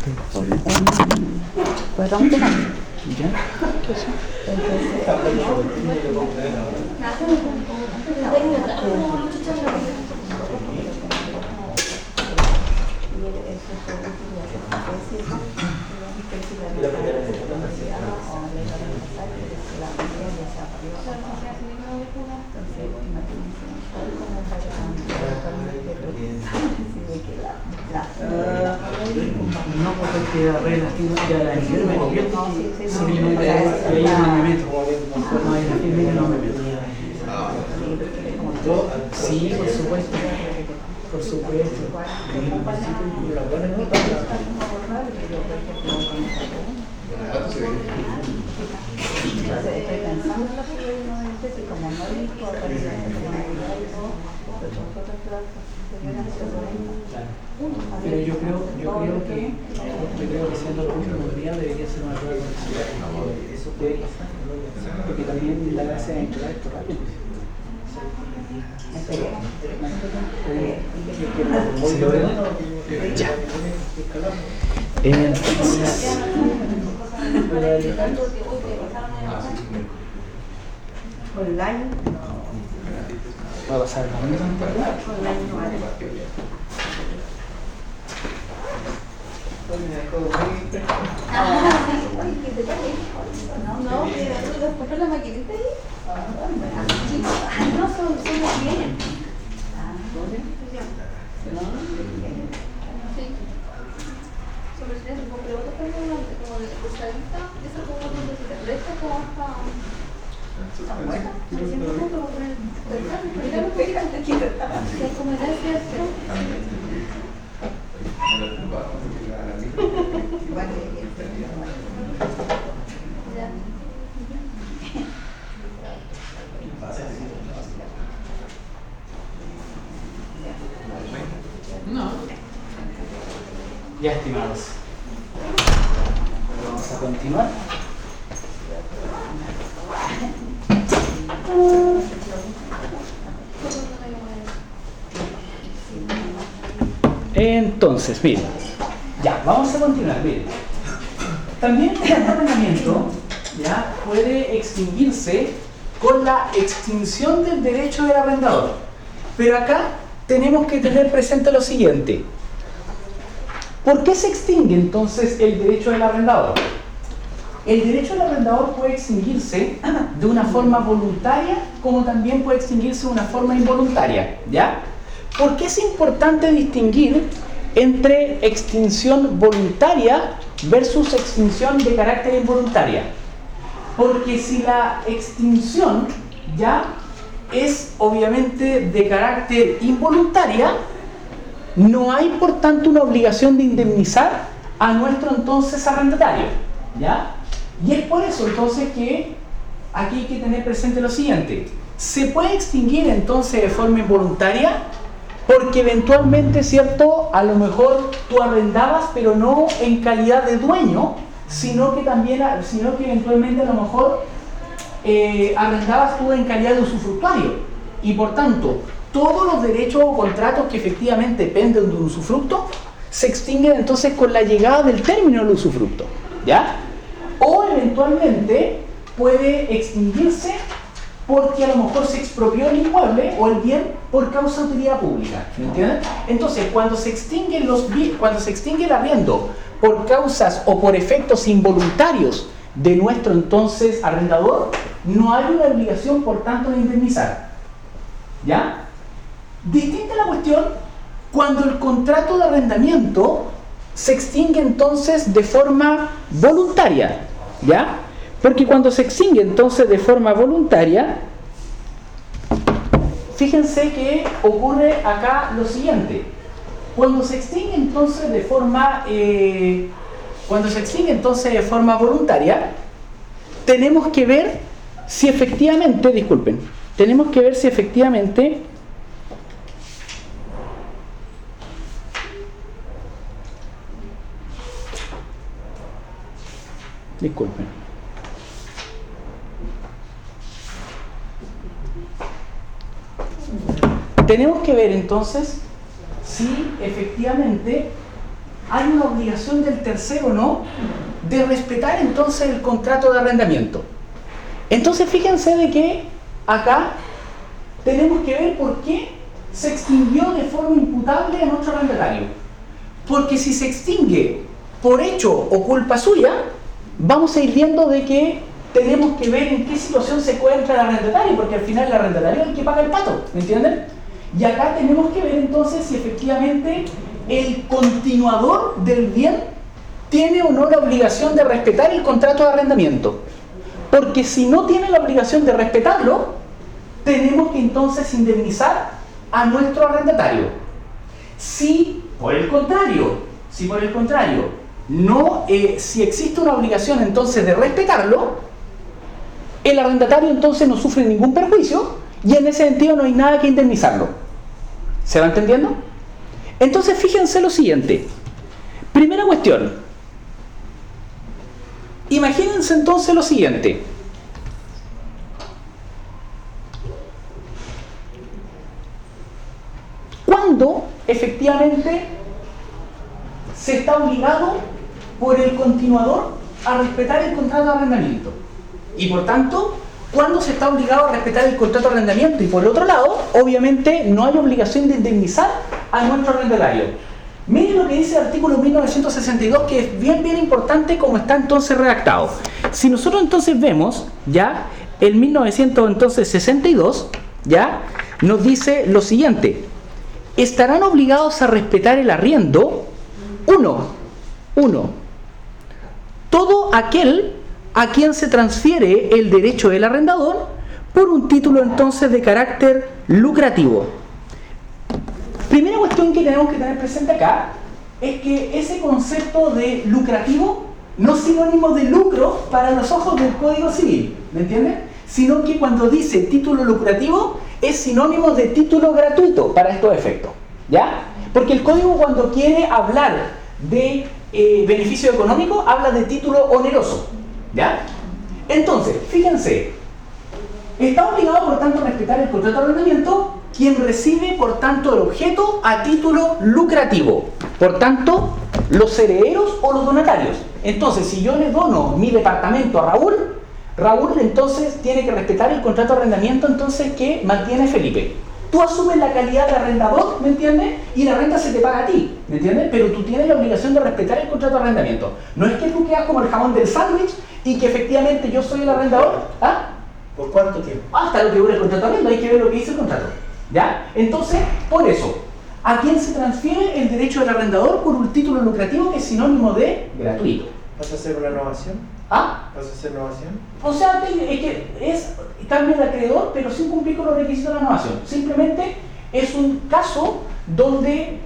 Podemos tomar. ¿Ya? No, porque arreglas ya la nivel me convierto si no me meto. No hay no me meto. Sí, por supuesto. Por supuesto. Estoy pensando en la probabilidad y como no dijo pero yo creo que siendo los últimos días debería ser una prueba de eso debería estar, porque también la gracia de entregar esto rápido. Ya. online. Va a pasar la misma. No, después la maquinita ahí. No, son bien. No. Ya, estimados. Vamos a continuar. Entonces, miren, ya, vamos a continuar, miren. También el arrendamiento ya puede extinguirse con la extinción del derecho del arrendador. Pero acá tenemos que tener presente lo siguiente. ¿Por qué se extingue entonces el derecho del arrendador? El derecho del arrendador puede extinguirse de una forma voluntaria como también puede extinguirse de una forma involuntaria, ¿ya? ¿Por qué es importante distinguir entre extinción voluntaria versus extinción de carácter involuntaria? Porque si la extinción ya es obviamente de carácter involuntaria, no hay por tanto una obligación de indemnizar a nuestro entonces arrendatario, ¿ya? Y es por eso entonces que aquí hay que tener presente lo siguiente. Se puede extinguir entonces de forma involuntaria porque eventualmente, ¿cierto? A lo mejor tú arrendabas, pero no en calidad de dueño, sino que eventualmente a lo mejor arrendabas tú en calidad de usufructuario. Y por tanto, todos los derechos o contratos que efectivamente dependen de un usufructo se extinguen entonces con la llegada del término del usufructo, ¿ya? O eventualmente puede extinguirse porque a lo mejor se expropió el inmueble o el bien por causa de utilidad pública, ¿me entienden? Entonces, cuando se extingue el arriendo por causas o por efectos involuntarios de nuestro entonces arrendador, no hay una obligación por tanto de indemnizar, ¿ya? Distinta la cuestión cuando el contrato de arrendamiento se extingue entonces de forma voluntaria, ¿ya? Porque cuando se extingue entonces de forma voluntaria, fíjense que ocurre acá lo siguiente. Cuando se extingue entonces de forma voluntaria, tenemos que ver si efectivamente, tenemos que ver entonces si efectivamente hay una obligación del tercero, ¿no?, de respetar entonces el contrato de arrendamiento. Entonces fíjense de que acá tenemos que ver por qué se extinguió de forma imputable a nuestro arrendatario. Porque si se extingue por hecho o culpa suya, vamos a ir viendo de que tenemos que ver en qué situación se encuentra el arrendatario, porque al final el arrendatario es el que paga el pato, ¿me entienden? Y acá tenemos que ver entonces si efectivamente el continuador del bien tiene o no la obligación de respetar el contrato de arrendamiento. Porque si no tiene la obligación de respetarlo, tenemos que entonces indemnizar a nuestro arrendatario. Si por el contrario, si existe una obligación entonces de respetarlo, el arrendatario entonces no sufre ningún perjuicio y en ese sentido no hay nada que indemnizarlo. ¿Se va entendiendo? Entonces fíjense lo siguiente. Primera cuestión. Imagínense entonces lo siguiente. ¿Cuándo efectivamente se está obligado por el continuador a respetar el contrato de arrendamiento? Y por tanto, ¿cuándo se está obligado a respetar el contrato de arrendamiento? Y por el otro lado, obviamente, no hay obligación de indemnizar a nuestro arrendatario. Miren lo que dice el artículo 1962, que es bien importante como está entonces redactado. Si nosotros entonces vemos, ya, el 1962, ya, nos dice lo siguiente. Estarán obligados a respetar el arriendo, uno, todo aquel a quien se transfiere el derecho del arrendador por un título entonces de carácter lucrativo. Primera cuestión que tenemos que tener presente acá es que ese concepto de lucrativo no es sinónimo de lucro para los ojos del Código Civil, ¿me entienden? Sino que cuando dice título lucrativo es sinónimo de título gratuito para estos efectos, ¿ya? Porque el Código cuando quiere hablar de beneficio económico habla de título oneroso, ¿ya? Entonces, fíjense, está obligado por tanto a respetar el contrato de arrendamiento quien recibe por tanto el objeto a título lucrativo, por tanto los herederos o los donatarios. Entonces, si yo le dono mi departamento a Raúl entonces tiene que respetar el contrato de arrendamiento entonces que mantiene Felipe. Tú asumes la calidad de arrendador, ¿me entiendes? Y la renta se te paga a ti, ¿me entiendes? Pero tú tienes la obligación de respetar el contrato de arrendamiento. No es que tú quedas como el jamón del sándwich y que efectivamente yo soy el arrendador, ¿ah? ¿Por cuánto tiempo? Hasta lo que dure el contrato de arrendo, hay que ver lo que dice el contrato, ¿ya? Entonces, por eso, ¿a quién se transfiere el derecho del arrendador por un título lucrativo que es sinónimo de gratuito? ¿Vas a hacer una renovación? ¿Ah? ¿Vas a hacer renovación? O sea, es que es cambio de acreedor, pero sin cumplir con los requisitos de la renovación. Simplemente es un caso donde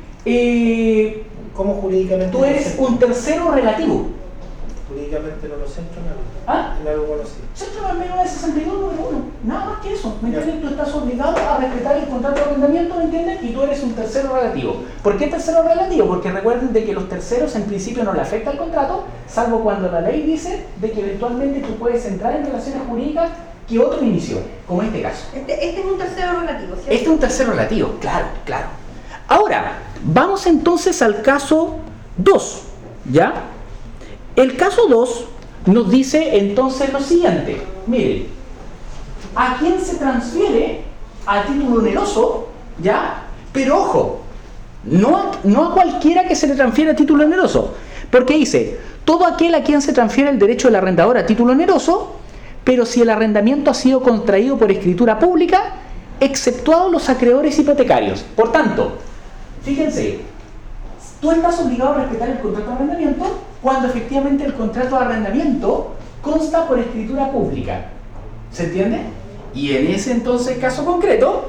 ¿Cómo jurídicamente? tú eres un tercero relativo. Jurídicamente no lo centro en algo. ¿Ah? En algo conocido. Centro del 1962, número 1. Nada más que eso. ¿Me entiendes? Tú estás obligado a respetar el contrato de arrendamiento, ¿me entiendes? Y tú eres un tercero relativo. ¿Por qué tercero relativo? Porque recuerden de que los terceros en principio no le afecta el contrato, salvo cuando la ley dice de que eventualmente tú puedes entrar en relaciones jurídicas que otro inició, como este caso. Este es un tercero relativo, ¿cierto? Este es un tercero relativo, claro. Ahora, vamos entonces al caso 2, ¿ya? El caso 2 nos dice entonces lo siguiente. Miren, ¿a quién se transfiere a título oneroso? ¿Ya? Pero ojo, no a cualquiera que se le transfiere a título oneroso, porque dice, todo aquel a quien se transfiere el derecho del arrendador a título oneroso, pero si el arrendamiento ha sido contraído por escritura pública, exceptuados los acreedores hipotecarios. Por tanto, fíjense, tú estás obligado a respetar el contrato de arrendamiento cuando efectivamente el contrato de arrendamiento consta por escritura pública. ¿Se entiende? Y en ese entonces caso concreto,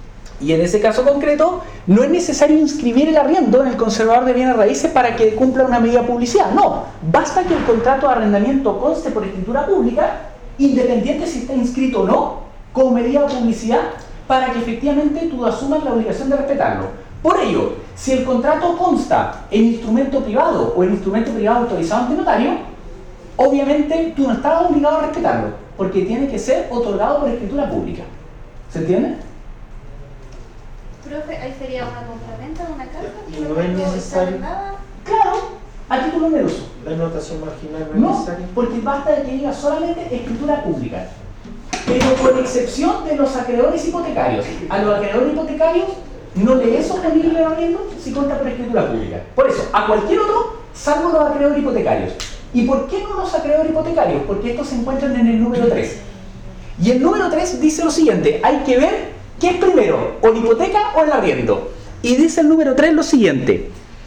no es necesario inscribir el arriendo en el conservador de bienes raíces para que cumpla una medida de publicidad. No, basta que el contrato de arrendamiento conste por escritura pública, independiente si está inscrito o no, como medida de publicidad, para que efectivamente tú asumas la obligación de respetarlo. Por ello, si el contrato consta en instrumento privado o en instrumento privado autorizado ante notario, obviamente tú no estás obligado a respetarlo, porque tiene que ser otorgado por escritura pública. ¿Se entiende? Profe, ahí sería una compraventa de una casa. Y no es necesario. Claro, a título oneroso. La notación marginal no es No, necesaria. porque basta de que diga solamente escritura pública. Pero con excepción de los acreedores hipotecarios. A los acreedores hipotecarios no le es oponible el arriendo si consta por escritura pública. Por eso, a cualquier otro, salvo los acreedores hipotecarios. ¿Y por qué no los acreedores hipotecarios? Porque estos se encuentran en el número 3. Y el número 3 dice lo siguiente: hay que ver qué es primero, o la hipoteca o el arriendo. Y dice el número 3 lo siguiente: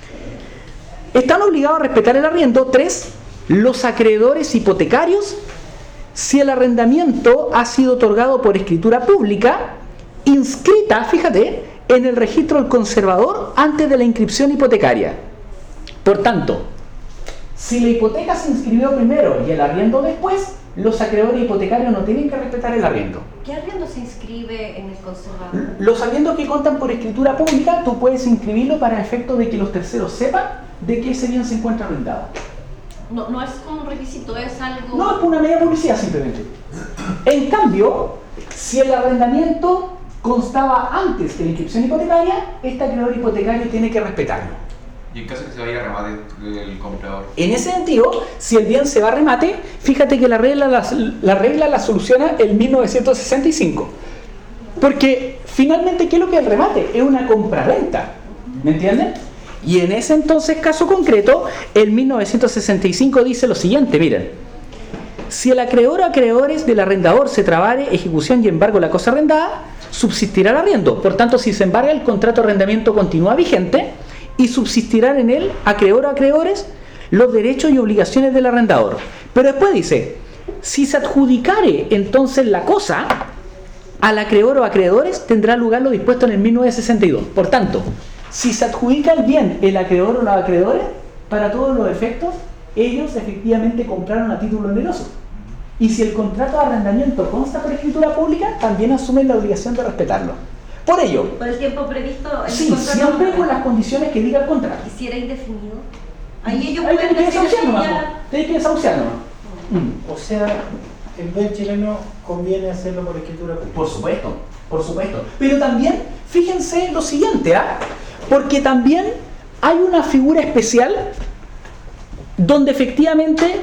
están obligados a respetar el arriendo. 3. Los acreedores hipotecarios, si el arrendamiento ha sido otorgado por escritura pública, inscrita, fíjate, en el registro del conservador antes de la inscripción hipotecaria. Por tanto, si la hipoteca se inscribió primero y el arriendo después, los acreedores hipotecarios no tienen que respetar el arriendo. ¿Qué arriendo se inscribe en el conservador? Los arriendos que contan por escritura pública, tú puedes inscribirlo para efecto de que los terceros sepan de que ese bien se encuentra arrendado. No es como un requisito, es algo... No, es una medida de publicidad simplemente. En cambio, si el arrendamiento constaba antes que la inscripción hipotecaria, este acreedor hipotecario tiene que respetarlo. Y en caso de que se vaya a remate del comprador. En ese sentido, si el bien se va a remate, fíjate que la regla la soluciona el 1965. Porque finalmente, ¿qué es lo que es el remate? Es una compraventa. ¿Me entienden? Y en ese entonces, caso concreto, el 1965 dice lo siguiente, miren: si el acreedor o acreedores del arrendador se trabare ejecución y embargo de la cosa arrendada, subsistirá el arriendo. Por tanto, si se embarga, el contrato de arrendamiento continúa vigente y subsistirán en él, acreedor o acreedores, los derechos y obligaciones del arrendador. Pero después dice: si se adjudicare entonces la cosa al acreedor o acreedores, tendrá lugar lo dispuesto en el 1962. Por tanto, si se adjudica el bien el acreedor o los acreedores, para todos los efectos, ellos efectivamente compraron a título oneroso. Y si el contrato de arrendamiento consta por escritura pública, también asumen la obligación de respetarlo. Por ello, Por el tiempo previsto en sí, el contrato. siempre con las condiciones que diga el contrato. Y si era indefinido, ahí ellos Ahí pueden tenés que decir desahuciar que nomás, ya... tenés que desahuciar nomás. O sea, el buen chileno conviene hacerlo por escritura pública. Por supuesto, por supuesto. Pero también, fíjense lo siguiente, porque también hay una figura especial donde efectivamente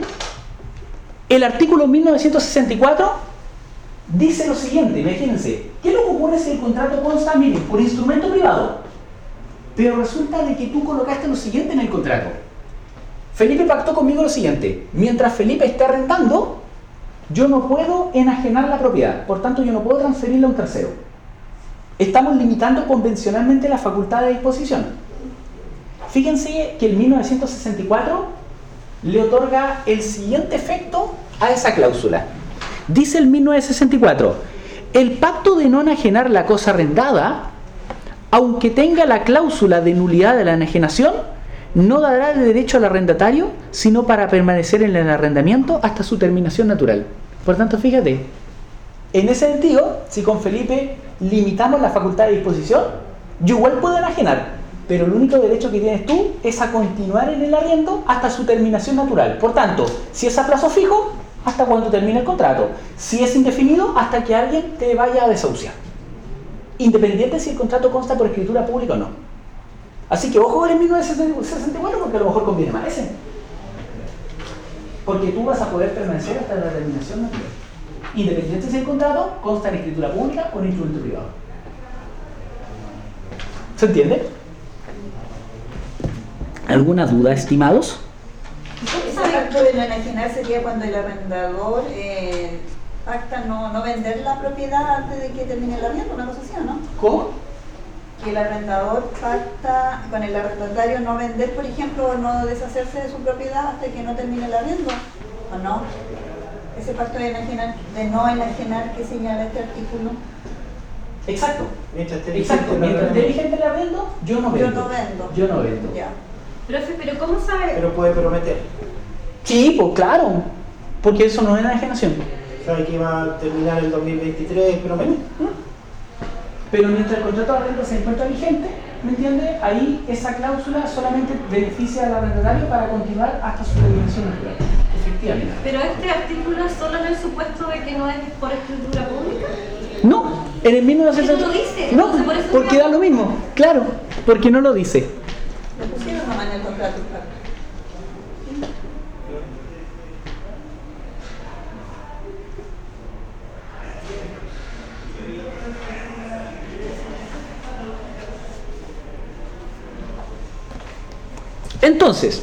el artículo 1964 dice lo siguiente, imagínense, ¿qué es lo que ocurre si el contrato consta, miren, por instrumento privado? Pero resulta de que tú colocaste lo siguiente en el contrato. Felipe pactó conmigo lo siguiente: mientras Felipe esté arrendando, yo no puedo enajenar la propiedad, por tanto yo no puedo transferirla a un tercero. Estamos limitando convencionalmente la facultad de disposición. Fíjense que el 1964 le otorga el siguiente efecto a esa cláusula. Dice el 1964: el pacto de no enajenar la cosa arrendada, aunque tenga la cláusula de nulidad de la enajenación, no dará el derecho al arrendatario, sino para permanecer en el arrendamiento hasta su terminación natural. Por tanto, fíjate, en ese sentido, si con Felipe limitamos la facultad de disposición, yo igual puedo enajenar, pero el único derecho que tienes tú es a continuar en el arriendo hasta su terminación natural. Por tanto, si es a plazo fijo, hasta cuando termine el contrato. Si es indefinido, hasta que alguien te vaya a desahuciar, independiente si el contrato consta por escritura pública o no. Así que ojo con el 1964, porque a lo mejor conviene más ese, porque tú vas a poder permanecer hasta la terminación natural, independiente si el contrato consta en escritura pública o en instrumento privado. ¿Se entiende? ¿Alguna duda, estimados? Ese pacto de no enajenar sería cuando el arrendador pacta no vender la propiedad antes de que termine el arriendo, una cosa así, ¿o no? ¿Cómo? Que el arrendador pacta con el arrendatario no vender, por ejemplo, o no deshacerse de su propiedad hasta que no termine el arriendo, ¿o no? Ese pacto de no enajenar que señala este artículo. Exacto. Mientras esté Exacto. vigente, Mientras esté vigente el arriendo, yo no vendo. Yo no vendo. Ya. Profe, pero ¿cómo sabe? Pero puede prometer. Sí, pues claro, porque eso no es enajenación. Sabe que va a terminar el 2023, promete. Pero mientras el contrato de arrendo se encuentra vigente, ¿me entiende? Ahí esa cláusula solamente beneficia al arrendatario para continuar hasta su terminación natural. Efectivamente. Pero este artículo es solo en el supuesto de que no es por escritura pública. No, en el 1960. ¿Qué no lo dice? No, Entonces, por eso porque da lo mismo, claro, porque no lo dice. Le pusieron nomás en el contrato. Entonces,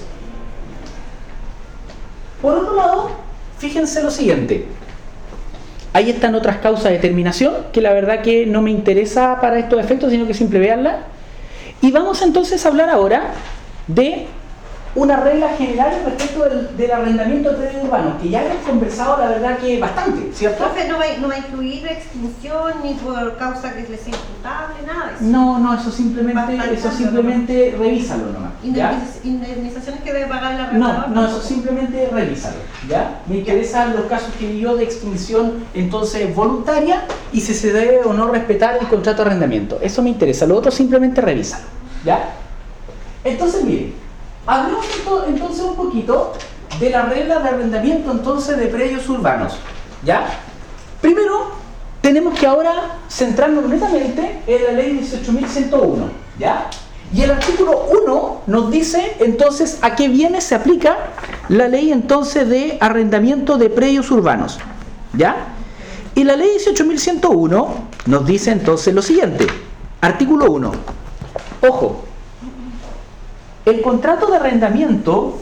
por otro lado, fíjense lo siguiente. Ahí están otras causas de terminación, que la verdad que no me interesa para estos efectos, sino que simple veanla. Y vamos entonces a hablar ahora de una regla general respecto del arrendamiento de predios urbanos, que ya hemos conversado la verdad que bastante, ¿cierto? Profe, no va a incluir extinción ni por causa que les sea imputable, nada de eso. No, eso simplemente revísalo nomás. ¿Ya? Indemnizaciones que debe pagar el arrendador. No, eso simplemente revísalo, ¿ya? Me interesan los casos que vi yo de extinción entonces voluntaria y si se debe o no respetar el contrato de arrendamiento. Eso me interesa, lo otro simplemente revísalo, ¿ya? Entonces miren, hablemos entonces un poquito de la regla de arrendamiento entonces de predios urbanos, ¿ya? Primero, tenemos que ahora centrarnos netamente en la ley 18.101, ¿ya? Y el artículo 1 nos dice entonces a qué bienes se aplica la ley entonces de arrendamiento de predios urbanos, ¿ya? Y la ley 18.101 nos dice entonces lo siguiente, artículo 1, ojo, el contrato de arrendamiento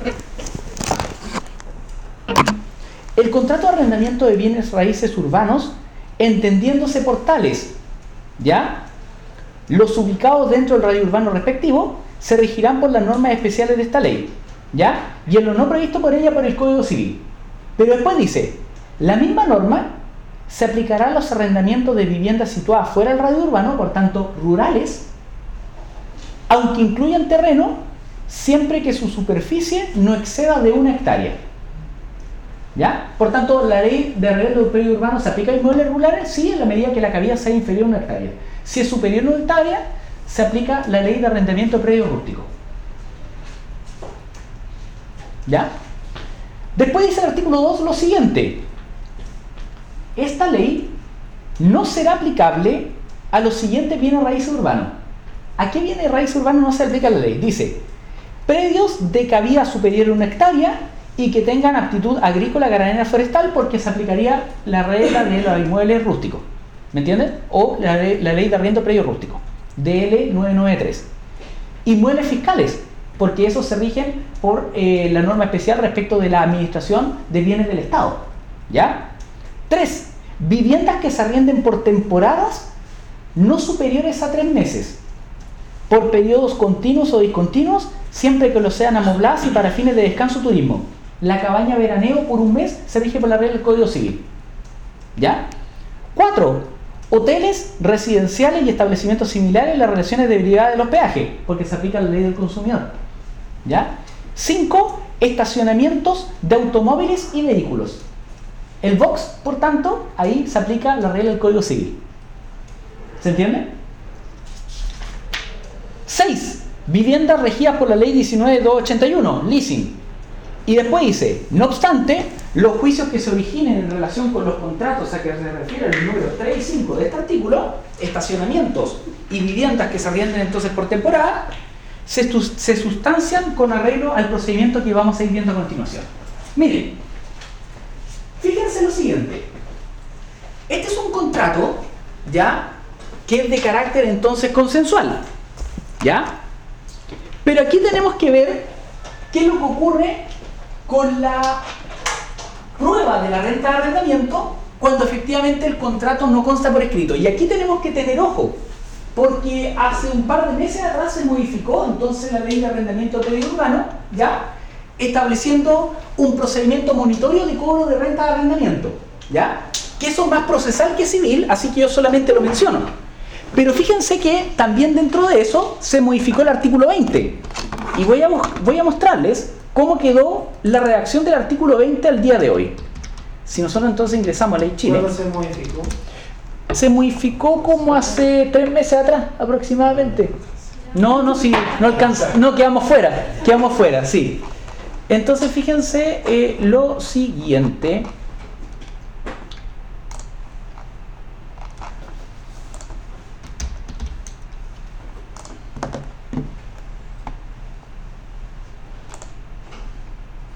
de bienes raíces urbanos, entendiéndose por tales, ¿ya? Los ubicados dentro del radio urbano respectivo se regirán por las normas especiales de esta ley, ¿ya? Y en lo no previsto por ella por el Código Civil. Pero después dice, la misma norma se aplicará a los arrendamientos de viviendas situadas fuera del radio urbano, por tanto rurales, aunque incluyan terreno, siempre que su superficie no exceda de 1 hectárea. ¿Ya? Por tanto, la ley de arrendamiento de predio urbano se aplica a inmuebles rurales, sí, en la medida que la cabida sea inferior a 1 hectárea. Si es superior a 1 hectárea, se aplica la ley de arrendamiento de predio rústico. ¿Ya? Después dice el artículo 2 lo siguiente. Esta ley no será aplicable a los siguientes bienes raíces urbanos. ¿A qué bienes raíces urbanos no se aplica la ley? Dice, predios de cabida superior a 1 hectárea y que tengan aptitud agrícola, ganadera, forestal, porque se aplicaría la regla de los inmuebles rústicos. ¿Me entienden? O la ley de arriendo predio rústico, DL 993. Inmuebles fiscales, porque esos se rigen por la norma especial respecto de la administración de bienes del Estado. ¿Ya? 3. Viviendas que se arrienden por temporadas no superiores a 3 meses, por periodos continuos o discontinuos, siempre que lo sean amobladas y para fines de descanso o turismo. La cabaña veraneo por 1 mes se rige por la regla del Código Civil. ¿Ya? 4. Hoteles residenciales y establecimientos similares en las relaciones de derivada de los peajes, porque se aplica la ley del consumidor. ¿Ya? 5. Estacionamientos de automóviles y vehículos. El box, por tanto, ahí se aplica la regla del Código Civil. ¿Se entiende? 6. Viviendas regidas por la ley 19.281, leasing. Y después dice, no obstante, los juicios que se originen en relación con los contratos a que se refiere el número 3 y 5 de este artículo, estacionamientos y viviendas que se arrienden entonces por temporada, se sustancian con arreglo al procedimiento que vamos a ir viendo a continuación. Miren, fíjense lo siguiente. Este es un contrato, ¿ya?, que es de carácter entonces consensual, ¿ya? Pero aquí tenemos que ver qué es lo que ocurre con la prueba de la renta de arrendamiento cuando efectivamente el contrato no consta por escrito. Y aquí tenemos que tener ojo, porque hace un par de meses atrás se modificó entonces la ley de arrendamiento de predio urbano, ¿ya?, estableciendo un procedimiento monitorio de cobro de renta de arrendamiento, ¿ya?, que eso es más procesal que civil, así que yo solamente lo menciono. Pero fíjense que también dentro de eso se modificó el artículo 20. Y voy a mostrarles cómo quedó la redacción del artículo 20 al día de hoy. Si nosotros entonces ingresamos a Ley Chile. ¿Cuándo se modificó? Se modificó como hace 3 meses atrás aproximadamente. Sí, no alcanza, no, quedamos fuera, sí. Entonces fíjense lo siguiente.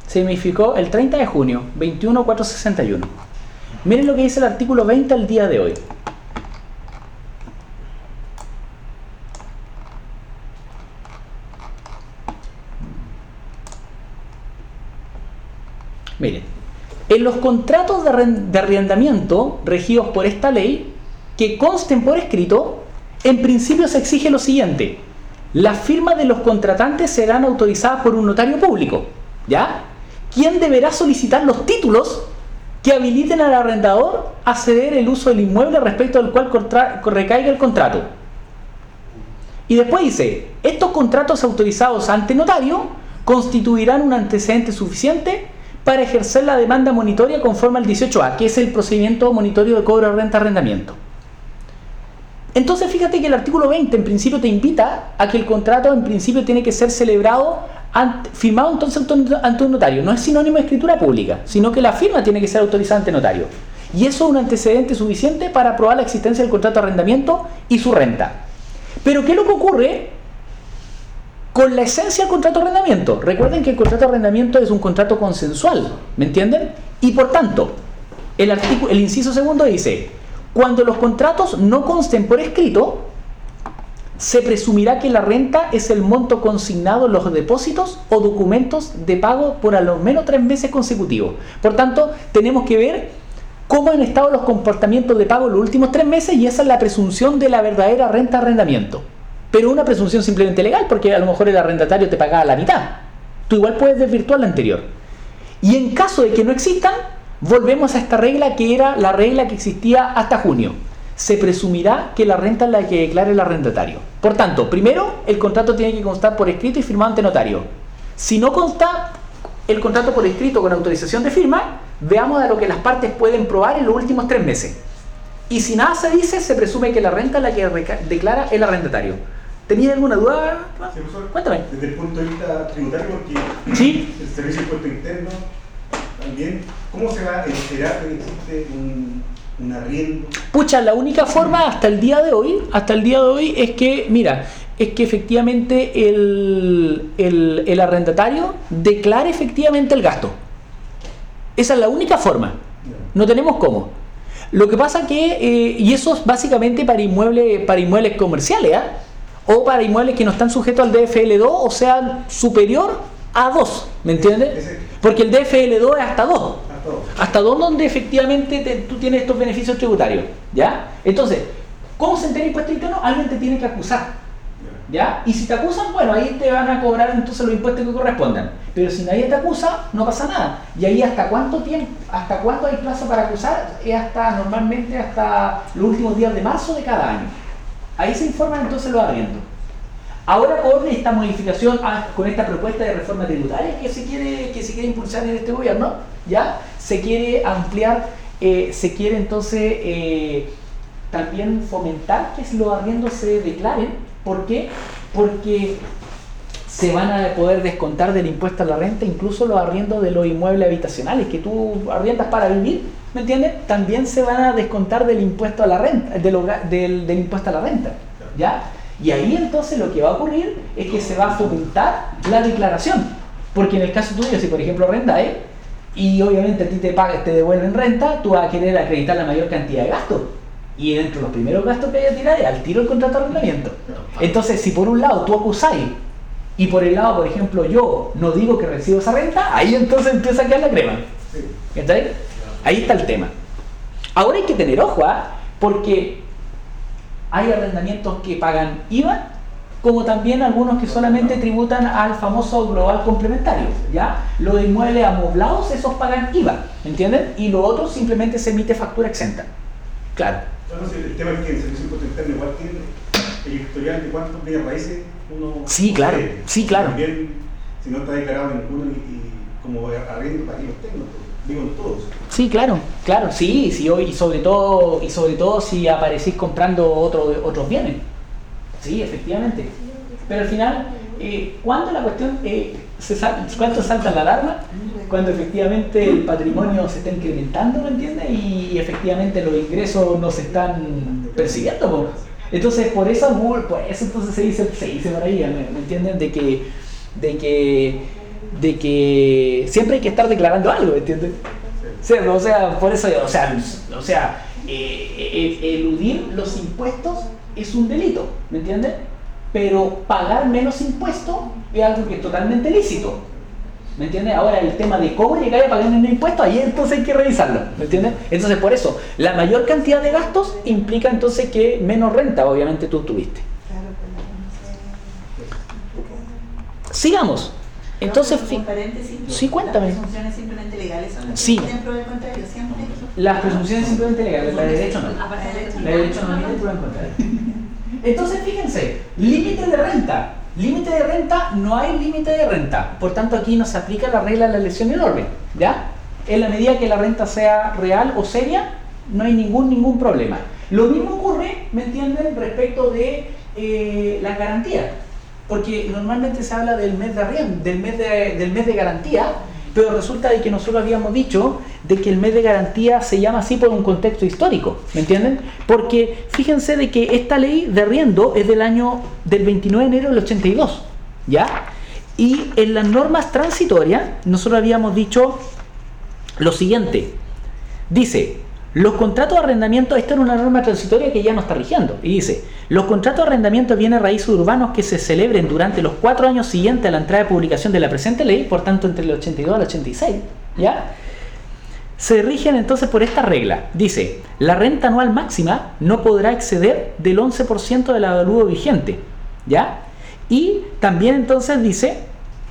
Se modificó el 30 de junio, 21.461. Miren lo que dice el artículo 20 al día de hoy. Miren, en los contratos de arrendamiento regidos por esta ley, que consten por escrito, en principio se exige lo siguiente: las firmas de los contratantes serán autorizadas por un notario público, ¿ya? Quien deberá solicitar los títulos que habiliten al arrendador a ceder el uso del inmueble respecto del cual recaiga el contrato. Y después dice: estos contratos autorizados ante notario constituirán un antecedente suficiente para ejercer la demanda monitoria conforme al 18A, que es el procedimiento monitorio de cobro de renta-arrendamiento. Entonces fíjate que el artículo 20 en principio te invita a que el contrato en principio tiene que ser celebrado, firmado entonces ante un notario. No es sinónimo de escritura pública, sino que la firma tiene que ser autorizada ante notario. Y eso es un antecedente suficiente para probar la existencia del contrato de arrendamiento y su renta. Pero ¿qué es lo que ocurre con la esencia del contrato de arrendamiento? Recuerden que el contrato de arrendamiento es un contrato consensual, ¿me entienden? Y por tanto, el inciso segundo dice: cuando los contratos no consten por escrito, se presumirá que la renta es el monto consignado en los depósitos o documentos de pago por a lo menos 3 meses consecutivos. Por tanto, tenemos que ver cómo han estado los comportamientos de pago en los últimos 3 meses, y esa es la presunción de la verdadera renta de arrendamiento. Pero una presunción simplemente legal, porque a lo mejor el arrendatario te pagaba la mitad. Tú igual puedes desvirtuar la anterior. Y en caso de que no existan, volvemos a esta regla que era la regla que existía hasta junio. Se presumirá que la renta es la que declare el arrendatario. Por tanto, primero, el contrato tiene que constar por escrito y firmado ante notario. Si no consta el contrato por escrito con autorización de firma, veamos a lo que las partes pueden probar en los últimos 3 meses. Y si nada se dice, se presume que la renta es la que declara el arrendatario. ¿Tenías alguna duda? Sí, profesor. Cuéntame. Desde el punto de vista tributario, porque ¿Sí? el Servicio de Impuesto Interno también, ¿cómo se va a enterar que existe un arriendo? Pucha, la única forma hasta el día de hoy es que, mira, es que efectivamente el arrendatario declare efectivamente el gasto. Esa es la única forma. No tenemos cómo. Lo que pasa que, y eso es básicamente para inmuebles comerciales, ¿eh? O para inmuebles que no están sujetos al DFL2, o sea, superior a 2, ¿me entiendes? Porque el DFL2 es hasta 2. Hasta 2 donde efectivamente tú tienes estos beneficios tributarios, ¿ya? Entonces, ¿cómo se entera el impuesto interno? Alguien te tiene que acusar, ¿ya? Y si te acusan, bueno, ahí te van a cobrar entonces los impuestos que correspondan. Pero si nadie te acusa, no pasa nada. Y ahí ¿hasta cuánto tiempo? ¿Hasta cuánto hay plazo para acusar? Es normalmente hasta los últimos días de marzo de cada año. Ahí se informan entonces los arriendos. Ahora con esta modificación, con esta propuesta de reforma tributaria que se quiere impulsar en este gobierno, ya se quiere ampliar, se quiere entonces también fomentar que los arriendos se declaren. ¿Por qué? Porque se van a poder descontar del impuesto a la renta incluso los arriendos de los inmuebles habitacionales que tú arriendas para vivir, ¿me entiendes? También se van a descontar del impuesto a la renta, del impuesto a la renta, ¿ya? Y ahí entonces lo que va a ocurrir es que se va a fomentar la declaración, porque en el caso tuyo, si por ejemplo arrendas, y obviamente a ti te devuelven renta, tú vas a querer acreditar la mayor cantidad de gastos. Y entre los primeros gastos que hay a tirar es al tiro el contrato de arrendamiento. Entonces, si por un lado tú acusáis y por el lado, por ejemplo, yo no digo que recibo esa renta, ahí entonces empieza a quedar la crema. ¿Entendés? Ahí está el tema. Ahora hay que tener ojo, porque hay arrendamientos que pagan IVA, como también algunos que solamente tributan al famoso global complementario, ¿ya? Los inmuebles amoblados, esos pagan IVA, ¿entienden? Y los otros simplemente se emite factura exenta. Claro. Entonces, el tema es que el Servicio de Impuesto Interno igual tiene el historial de cuántos bienes raíces uno... Sí, claro, posee. sí, claro. También, si no está declarado ninguno y como arriendo, ¿para qué los tengo? Digo en todos. Sí, claro, sí, hoy, y sobre todo si aparecís comprando otros bienes. Sí, efectivamente. Pero al final, ¿cuándo la cuestión, cuánto salta la alarma? Cuando efectivamente el patrimonio se está incrementando, ¿me entiendes? Y efectivamente los ingresos no se están persiguiendo, ¿no? Entonces, por eso entonces se dice por ahí, ¿me entienden? De que siempre hay que estar declarando algo, ¿entiendes? ¿Cierto? O sea, por eso, eludir los impuestos es un delito, ¿me entiendes? Pero pagar menos impuestos es algo que es totalmente lícito, ¿me entiendes? Ahora el tema de cómo llegar a pagar menos impuestos, ahí entonces hay que revisarlo, ¿me entiendes? Entonces por eso, la mayor cantidad de gastos implica entonces que menos renta obviamente tú tuviste. Sigamos. Entonces, sí, cuéntame. Las presunciones simplemente legales son las Sí. que tienen prueba en contrario, siempre. Las presunciones simplemente legales, la de derecho no. Aparte de derecho, La de derecho no tiene prueba en contrario. Entonces, fíjense, límite de renta. Límite de renta, no hay límite de renta. Por tanto, aquí no se aplica la regla de la lesión enorme, ¿ya? En la medida que la renta sea real o seria, no hay ningún problema. Lo mismo ocurre, ¿me entienden?, respecto de las garantías. Porque normalmente se habla del mes de arriendo, del mes de garantía, pero resulta de que nosotros habíamos dicho de que el mes de garantía se llama así por un contexto histórico, ¿me entienden? Porque fíjense de que esta ley de arriendo es del 29 de enero del 82, ¿ya? Y en las normas transitorias nosotros habíamos dicho lo siguiente, dice: los contratos de arrendamiento, esta era una norma transitoria que ya no está rigiendo, y dice: los contratos de arrendamiento de bienes raíces urbanos que se celebren durante los 4 años siguientes a la entrada de publicación de la presente ley, por tanto entre el 82 al 86, ¿ya?, se rigen entonces por esta regla. Dice: la renta anual máxima no podrá exceder del 11% del avalúo vigente, ¿ya? Y también entonces dice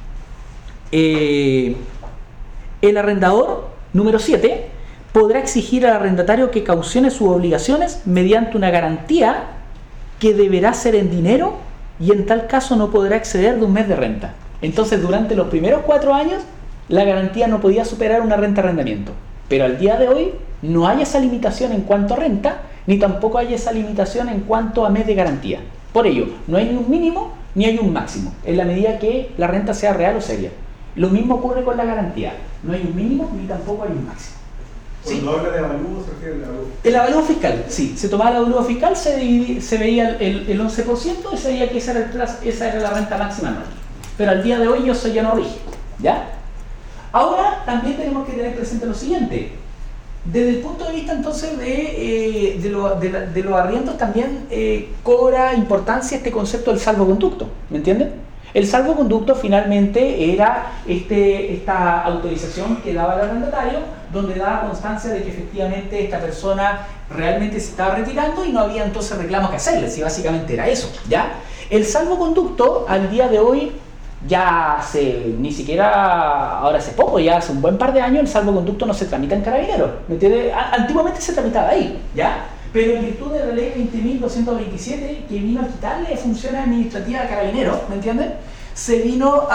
el arrendador, número 7, podrá exigir al arrendatario que caucione sus obligaciones mediante una garantía que deberá ser en dinero y en tal caso no podrá exceder de un mes de renta. Entonces, durante los primeros 4 años, la garantía no podía superar una renta de arrendamiento. Pero al día de hoy no hay esa limitación en cuanto a renta, ni tampoco hay esa limitación en cuanto a mes de garantía. Por ello, no hay ni un mínimo ni hay un máximo, en la medida que la renta sea real o seria. Lo mismo ocurre con la garantía. No hay un mínimo ni tampoco hay un máximo. Cuando habla de avalúo, se refiere al avalúo. El avalúo fiscal, sí. Se tomaba el avalúo fiscal, se veía el 11% y se veía que esa era la renta máxima anual. Pero al día de hoy eso ya no rige, ¿ya? Ahora también tenemos que tener presente lo siguiente. Desde el punto de vista entonces de los arriendos también cobra importancia este concepto del salvoconducto, ¿me entienden? El salvoconducto finalmente era esta autorización que daba el arrendatario, donde daba constancia de que efectivamente esta persona realmente se estaba retirando y no había entonces reclamos que hacerle, si básicamente era eso, ¿ya? El salvoconducto al día de hoy, ya hace, ni siquiera ahora hace poco, ya hace un buen par de años, el salvoconducto no se tramita en Carabineros, ¿me entiendes? Antiguamente se tramitaba ahí, ¿ya? Pero en virtud de la ley 20.227, que vino a quitarle funciones administrativas a Carabineros, ¿me entienden?, se vino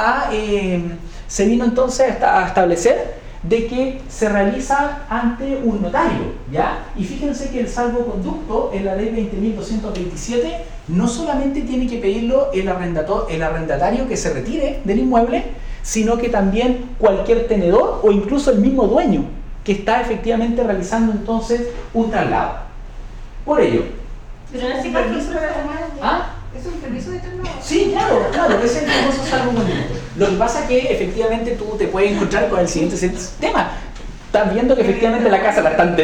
entonces a establecer de que se realiza ante un notario, ¿ya? Y fíjense que el salvoconducto en la ley 20.227 no solamente tiene que pedirlo el arrendatario que se retire del inmueble, sino que también cualquier tenedor o incluso el mismo dueño que está efectivamente realizando entonces un traslado. Por ello. Pero en ese caso, ¿Ah? ¿Es un permiso de traslado? Sí, claro, ese es el famoso salvoconducto. Lo que pasa es que efectivamente tú te puedes encontrar con el siguiente tema. Estás viendo que efectivamente la casa la están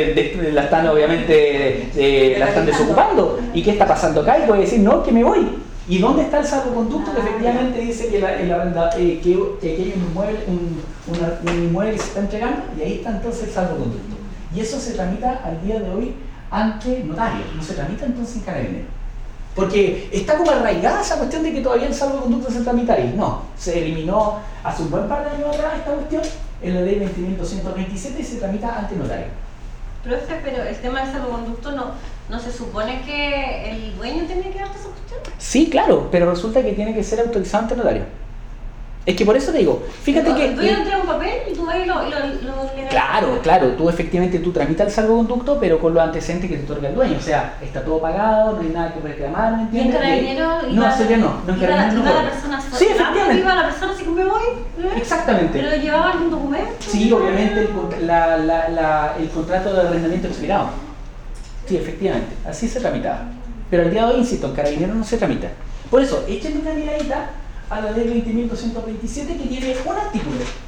desocupando. ¿Y qué está pasando acá? Y puedes decir, no, que me voy. ¿Y dónde está el salvoconducto que efectivamente dice que hay un inmueble que se está entregando? Y ahí está entonces el salvoconducto. Y eso se tramita al día de hoy ante notario, no se tramita entonces en Carabineros. Porque está como arraigada esa cuestión de que todavía el salvoconducto se tramita ahí. No, se eliminó hace un buen par de años atrás esta cuestión en la ley 20.227 y se tramita ante notario. Profe, pero el tema del salvoconducto no se supone que el dueño tiene que darte esa cuestión. Sí, claro, pero resulta que tiene que ser autorizado ante notario. Es que por eso te digo, fíjate que... El dueño entrega un papel y tú vas y lo Claro, tú efectivamente tramitas el salvoconducto, pero con los antecedentes que te otorga el dueño. O sea, está todo pagado, no hay nada que reclamar, ¿me entiendes? ¿Y en Carabineros? No, eso ya no. En Carabineros no. ¿Iba la persona sola? Sí, efectivamente. ¿Iba la persona así que me voy? Exactamente. ¿Pero llevaba algún documento? Sí, obviamente el contrato de arrendamiento expirado. Sí, efectivamente, así se tramitaba. Pero al día de hoy, insisto, en Carabineros no se tramita. Por eso, échenle una miradita a la ley 20.227 que tiene un artículo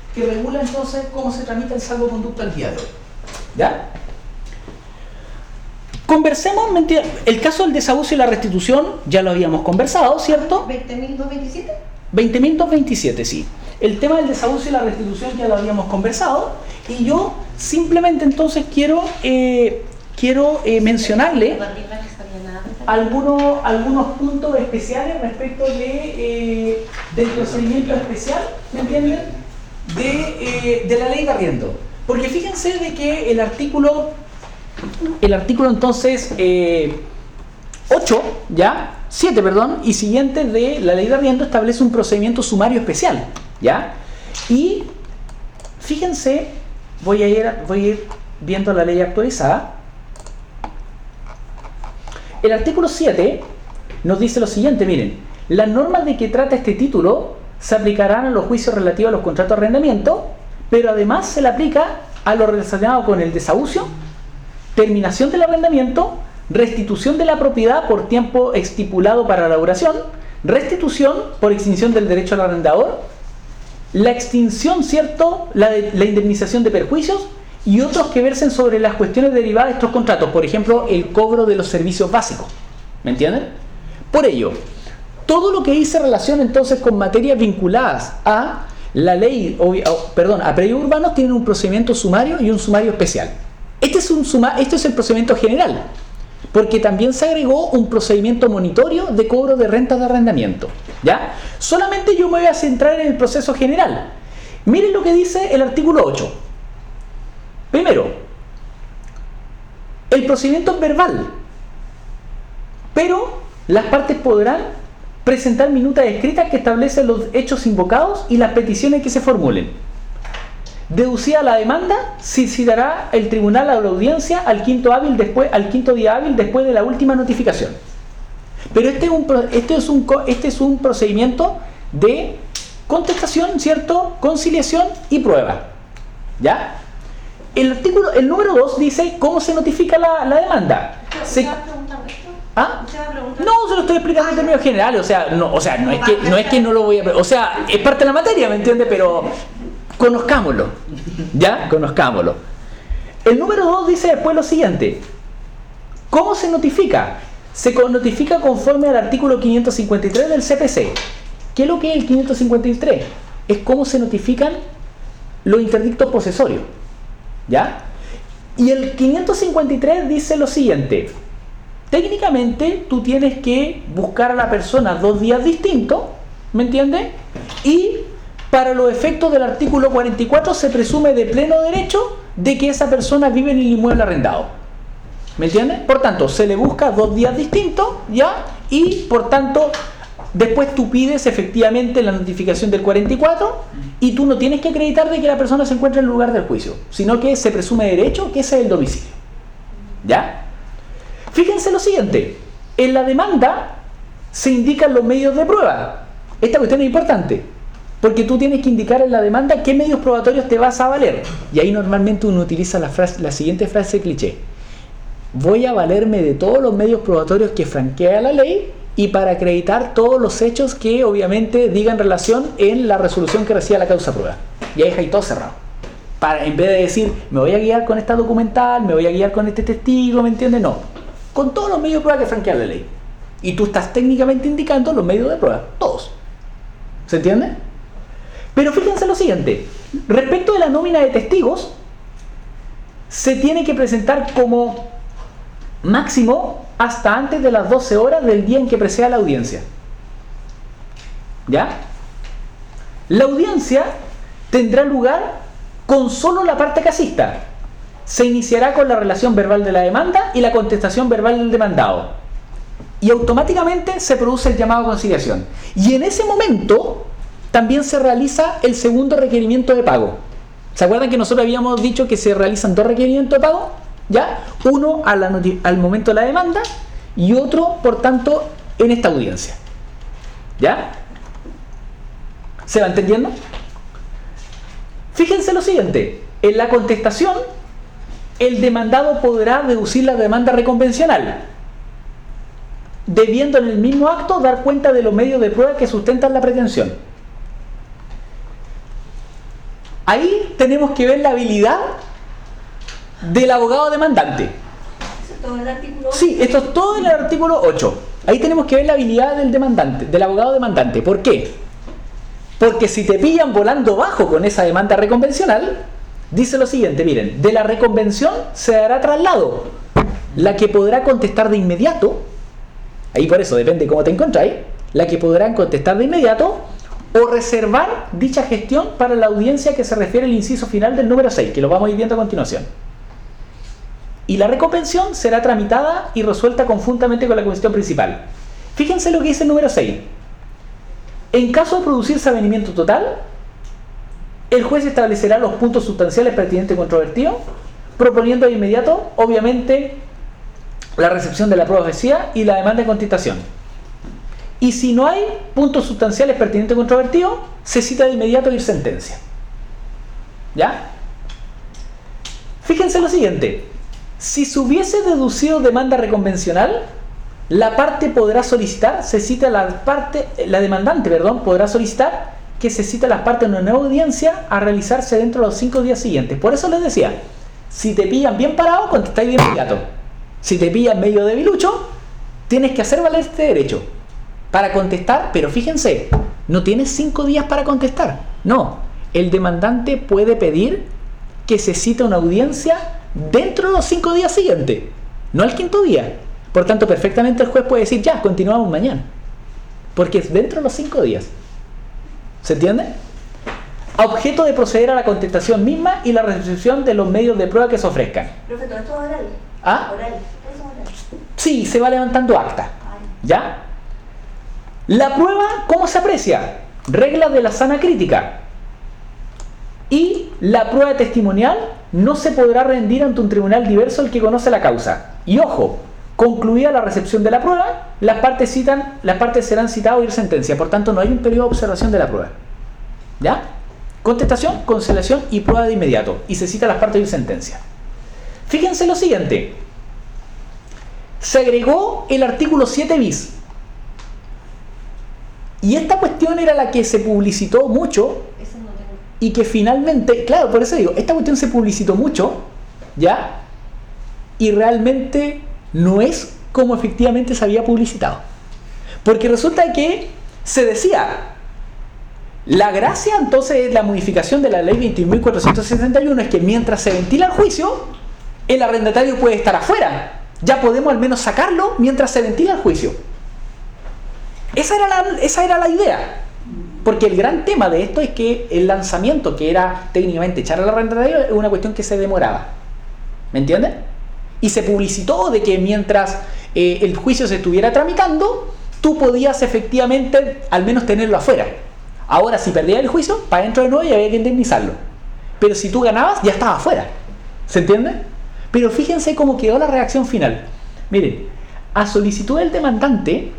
que regula entonces cómo se tramita el salvoconducto al día de hoy. ¿Ya? Conversemos, mentira, el caso del desahucio y la restitución ya lo habíamos conversado, ¿cierto? 20.227. 20.227, sí. El tema del desahucio y la restitución ya lo habíamos conversado y yo simplemente entonces quiero mencionarle algunos puntos especiales respecto del procedimiento especial, ¿me entienden? De la ley de arriendo. Porque fíjense de que el artículo entonces 7, y siguiente de la ley de arriendo establece un procedimiento sumario especial, ¿ya? Y fíjense, voy a ir viendo la ley actualizada. El artículo 7 nos dice lo siguiente, miren, las normas de que trata este título se aplicarán a los juicios relativos a los contratos de arrendamiento, pero además se le aplica a lo relacionado con el desahucio, terminación del arrendamiento, restitución de la propiedad por tiempo estipulado para la duración, restitución por extinción del derecho al arrendador, la extinción, ¿cierto?, la indemnización de perjuicios y otros que versen sobre las cuestiones derivadas de estos contratos, por ejemplo, el cobro de los servicios básicos. ¿Me entienden? Por ello, todo lo que dice relación entonces con materias vinculadas a la ley, a predios urbanos, tienen un procedimiento sumario y un sumario especial. Este es el procedimiento general, porque también se agregó un procedimiento monitorio de cobro de rentas de arrendamiento, ¿ya? Solamente yo me voy a centrar en el proceso general. Miren lo que dice el artículo 8. Primero, el procedimiento es verbal, pero las partes podrán presentar minutas escritas que establecen los hechos invocados y las peticiones que se formulen. Deducida la demanda, se citará el tribunal a la audiencia al quinto día hábil después de la última notificación. Pero este es un procedimiento de contestación, ¿cierto?, conciliación y prueba, ¿ya? El número 2 dice cómo se notifica la demanda. ¿Usted va a preguntar esto? ¿Ah? ¿Usted va a preguntar? No, se lo estoy explicando en términos generales, no es que no lo voy a... O sea, es parte de la materia, ¿me entiende? Pero conozcámoslo, ¿ya? Conozcámoslo. El número 2 dice después lo siguiente. ¿Cómo se notifica? Se notifica conforme al artículo 553 del CPC. ¿Qué es lo que es el 553? Es cómo se notifican los interdictos posesorios, ¿ya? Y el 553 dice lo siguiente. Técnicamente tú tienes que buscar a la persona 2 días distintos, ¿me entiendes? Y para los efectos del artículo 44 se presume de pleno derecho de que esa persona vive en el inmueble arrendado, ¿me entiendes? Por tanto, se le busca 2 días distintos, ¿ya? Y por tanto, después tú pides efectivamente la notificación del 44 y tú no tienes que acreditar de que la persona se encuentra en el lugar del juicio, sino que se presume de derecho que ese es el domicilio, ¿ya? Fíjense lo siguiente, en la demanda se indican los medios de prueba. Esta cuestión es importante, porque tú tienes que indicar en la demanda qué medios probatorios te vas a valer. Y ahí normalmente uno utiliza la siguiente frase cliché. Voy a valerme de todos los medios probatorios que franquea la ley y para acreditar todos los hechos que obviamente digan relación en la resolución que reciba la causa prueba. Y ahí deja ahí todo cerrado. En vez de decir, me voy a guiar con esta documental, me voy a guiar con este testigo, ¿me entiendes? No. Con todos los medios de prueba que franquea la ley. Y tú estás técnicamente indicando los medios de prueba. Todos. ¿Se entiende? Pero fíjense lo siguiente. Respecto de la nómina de testigos, se tiene que presentar como máximo hasta antes de las 12 horas del día en que preceda la audiencia. ¿Ya? La audiencia tendrá lugar con solo la parte casista. Se iniciará con la relación verbal de la demanda y la contestación verbal del demandado. Y automáticamente se produce el llamado a conciliación. Y en ese momento también se realiza el segundo requerimiento de pago. ¿Se acuerdan que nosotros habíamos dicho que se realizan 2 requerimientos de pago? ¿Ya? Uno al momento de la demanda y otro, por tanto, en esta audiencia. ¿Ya? ¿Se va entendiendo? Fíjense lo siguiente. En la contestación, el demandado podrá deducir la demanda reconvencional, debiendo en el mismo acto dar cuenta de los medios de prueba que sustentan la pretensión. ahí tenemos que ver la habilidad del abogado demandante. ¿Eso es todo el artículo 8? Sí, esto es todo en el artículo 8. Ahí tenemos que ver la habilidad del demandante, del abogado demandante. ¿Por qué? Porque si te pillan volando bajo con esa demanda reconvencional, dice lo siguiente, miren, de la reconvención se dará traslado, la que podrá contestar de inmediato, ahí por eso depende cómo te encontráis, la que podrán contestar de inmediato o reservar dicha gestión para la audiencia que se refiere al inciso final del número 6, que lo vamos a ir viendo a continuación. Y la reconvención será tramitada y resuelta conjuntamente con la cuestión principal. Fíjense lo que dice el número 6. En caso de producirse avenimiento total, el juez establecerá los puntos sustanciales pertinentes y controvertidos, proponiendo de inmediato, obviamente, la recepción de la prueba ofrecida y la demanda de contestación. Y si no hay puntos sustanciales pertinentes y controvertidos, se cita de inmediato ir sentencia. ¿Ya? Fíjense lo siguiente. Si se hubiese deducido demanda reconvencional, la parte podrá solicitar, la demandante, podrá solicitar que se cita a las partes en una nueva audiencia a realizarse dentro de los 5 días siguientes. Por eso les decía, si te pillan bien parado, contestáis de inmediato. Si te pillan medio debilucho, tienes que hacer valer este derecho para contestar, pero fíjense, no tienes 5 días para contestar. No, el demandante puede pedir que se cite una audiencia dentro de los 5 días siguientes, no al 5.º día. Por tanto, perfectamente el juez puede decir, ya, continuamos mañana, porque es dentro de los 5 días. ¿Se entiende? A objeto de proceder a la contestación misma y la recepción de los medios de prueba que se ofrezcan. Profe, todo esto es oral. ¿Ah? Oral. Eso es oral. Sí, se va levantando acta. Ay. ¿Ya? La prueba, ¿cómo se aprecia? Reglas de la sana crítica. Y la prueba testimonial no se podrá rendir ante un tribunal diverso el que conoce la causa. Y ojo, concluida la recepción de la prueba, las partes serán citadas a oír sentencia. Por tanto, no hay un periodo de observación de la prueba. ¿Ya? Contestación, conciliación y prueba de inmediato. Y se cita a las partes a oír sentencia. Fíjense lo siguiente. Se agregó el artículo 7 bis. Y esta cuestión era la que se publicitó mucho. Eso no tengo. Y que finalmente, claro, por eso digo, esta cuestión se publicitó mucho, ¿ya? Y realmente no es como efectivamente se había publicitado. Porque resulta que se decía, la gracia entonces de la modificación de la ley 21.461 es que mientras se ventila el juicio, el arrendatario puede estar afuera. Ya podemos al menos sacarlo mientras se ventila el juicio. Esa era la idea. Porque el gran tema de esto es que el lanzamiento, que era técnicamente echar al arrendatario, es una cuestión que se demoraba. ¿Me entienden? Y se publicitó de que mientras el juicio se estuviera tramitando, tú podías efectivamente al menos tenerlo afuera. Ahora, si perdías el juicio, para adentro de nuevo y había que indemnizarlo. Pero si tú ganabas, ya estaba afuera. ¿Se entiende? Pero fíjense cómo quedó la reacción final. Miren, a solicitud del demandante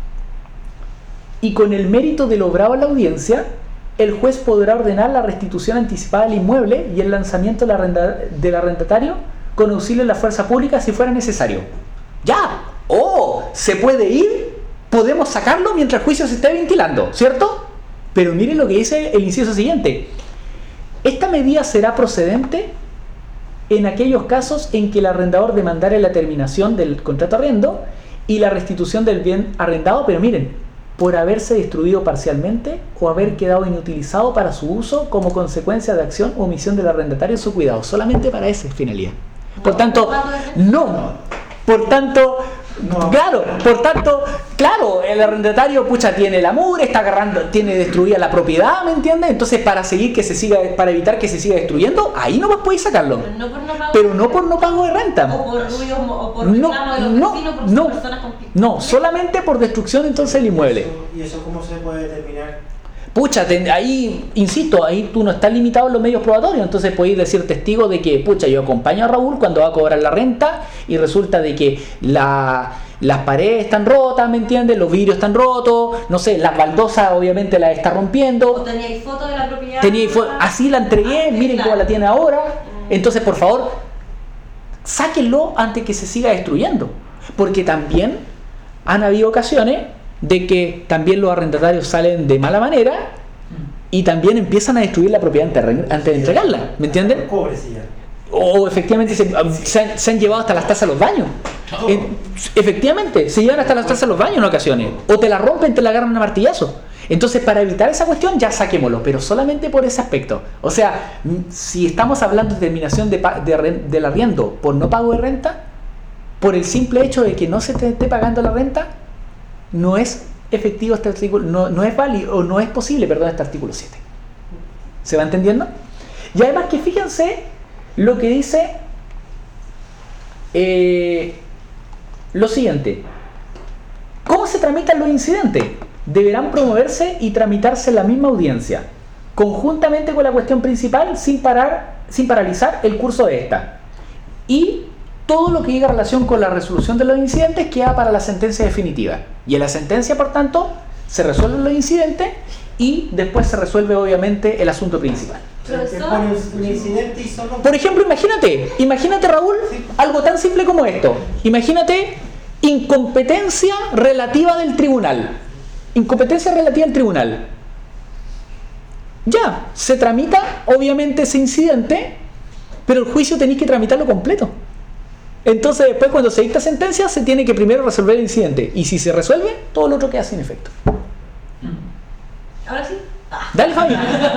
y con el mérito de lo obrado en la audiencia, el juez podrá ordenar la restitución anticipada del inmueble y el lanzamiento del arrendatario con auxilio de la fuerza pública si fuera necesario. ¡Ya! ¡Oh! Se puede ir, podemos sacarlo mientras el juicio se esté ventilando, ¿cierto? Pero miren lo que dice el inciso siguiente. Esta medida será procedente en aquellos casos en que el arrendador demandare la terminación del contrato de arrendo y la restitución del bien arrendado, pero miren, por haberse destruido parcialmente o haber quedado inutilizado para su uso como consecuencia de acción o omisión del arrendatario en su cuidado, solamente para esa finalidad. Por tanto, claro, el arrendatario, tiene el amor, está agarrando, tiene destruida la propiedad, ¿me entiendes? Entonces, para evitar que se siga destruyendo, ahí no podéis sacarlo. Pero no por no pago de renta. O por ruido, o por reclamo de los vecinos, por sus personas con pico. No, solamente por destrucción entonces del inmueble. ¿Y eso cómo se puede determinar? Ahí, insisto, ahí tú no estás limitado en los medios probatorios, entonces podéis decir testigo de que, yo acompaño a Raúl cuando va a cobrar la renta y resulta de que las paredes están rotas, ¿me entiendes? Los vidrios están rotos, no sé, las baldosas obviamente las está rompiendo. O teníais fotos de la propiedad. Así la entregué, miren claro. cómo la tiene ahora. Entonces, por favor, sáquenlo antes que se siga destruyendo. Porque también han habido ocasiones de que también los arrendatarios salen de mala manera y también empiezan a destruir la propiedad antes de entregarla, ¿me entienden? Cobre, sí, ya. O efectivamente se han llevado hasta las tazas a los baños. Efectivamente, se llevan hasta las tazas a los baños en ocasiones. O te la rompen, te la agarran a martillazo. Entonces, para evitar esa cuestión, ya saquémoslo, pero solamente por ese aspecto. O sea, si estamos hablando de terminación del arriendo por no pago de renta, por el simple hecho de que no se te esté pagando la renta, no es efectivo este artículo, no es válido, o no es posible, perdón, este artículo 7. ¿Se va entendiendo? Y además que fíjense lo que dice lo siguiente. ¿Cómo se tramitan los incidentes? Deberán promoverse y tramitarse en la misma audiencia, conjuntamente con la cuestión principal, sin paralizar el curso de esta. Y todo lo que llega a relación con la resolución de los incidentes queda para la sentencia definitiva. Y en la sentencia, por tanto, se resuelven los incidentes y después se resuelve, obviamente, el asunto principal. Te pones un incidente y solo... Por ejemplo, imagínate, Raúl, algo tan simple como esto. Imagínate incompetencia relativa del tribunal. Incompetencia relativa del tribunal. Ya, se tramita, obviamente, ese incidente, pero el juicio tenéis que tramitarlo completo. Entonces, después, cuando se dicta sentencia, se tiene que primero resolver el incidente. Y si se resuelve, todo lo otro queda sin efecto. Ahora sí. Dale, Fabi.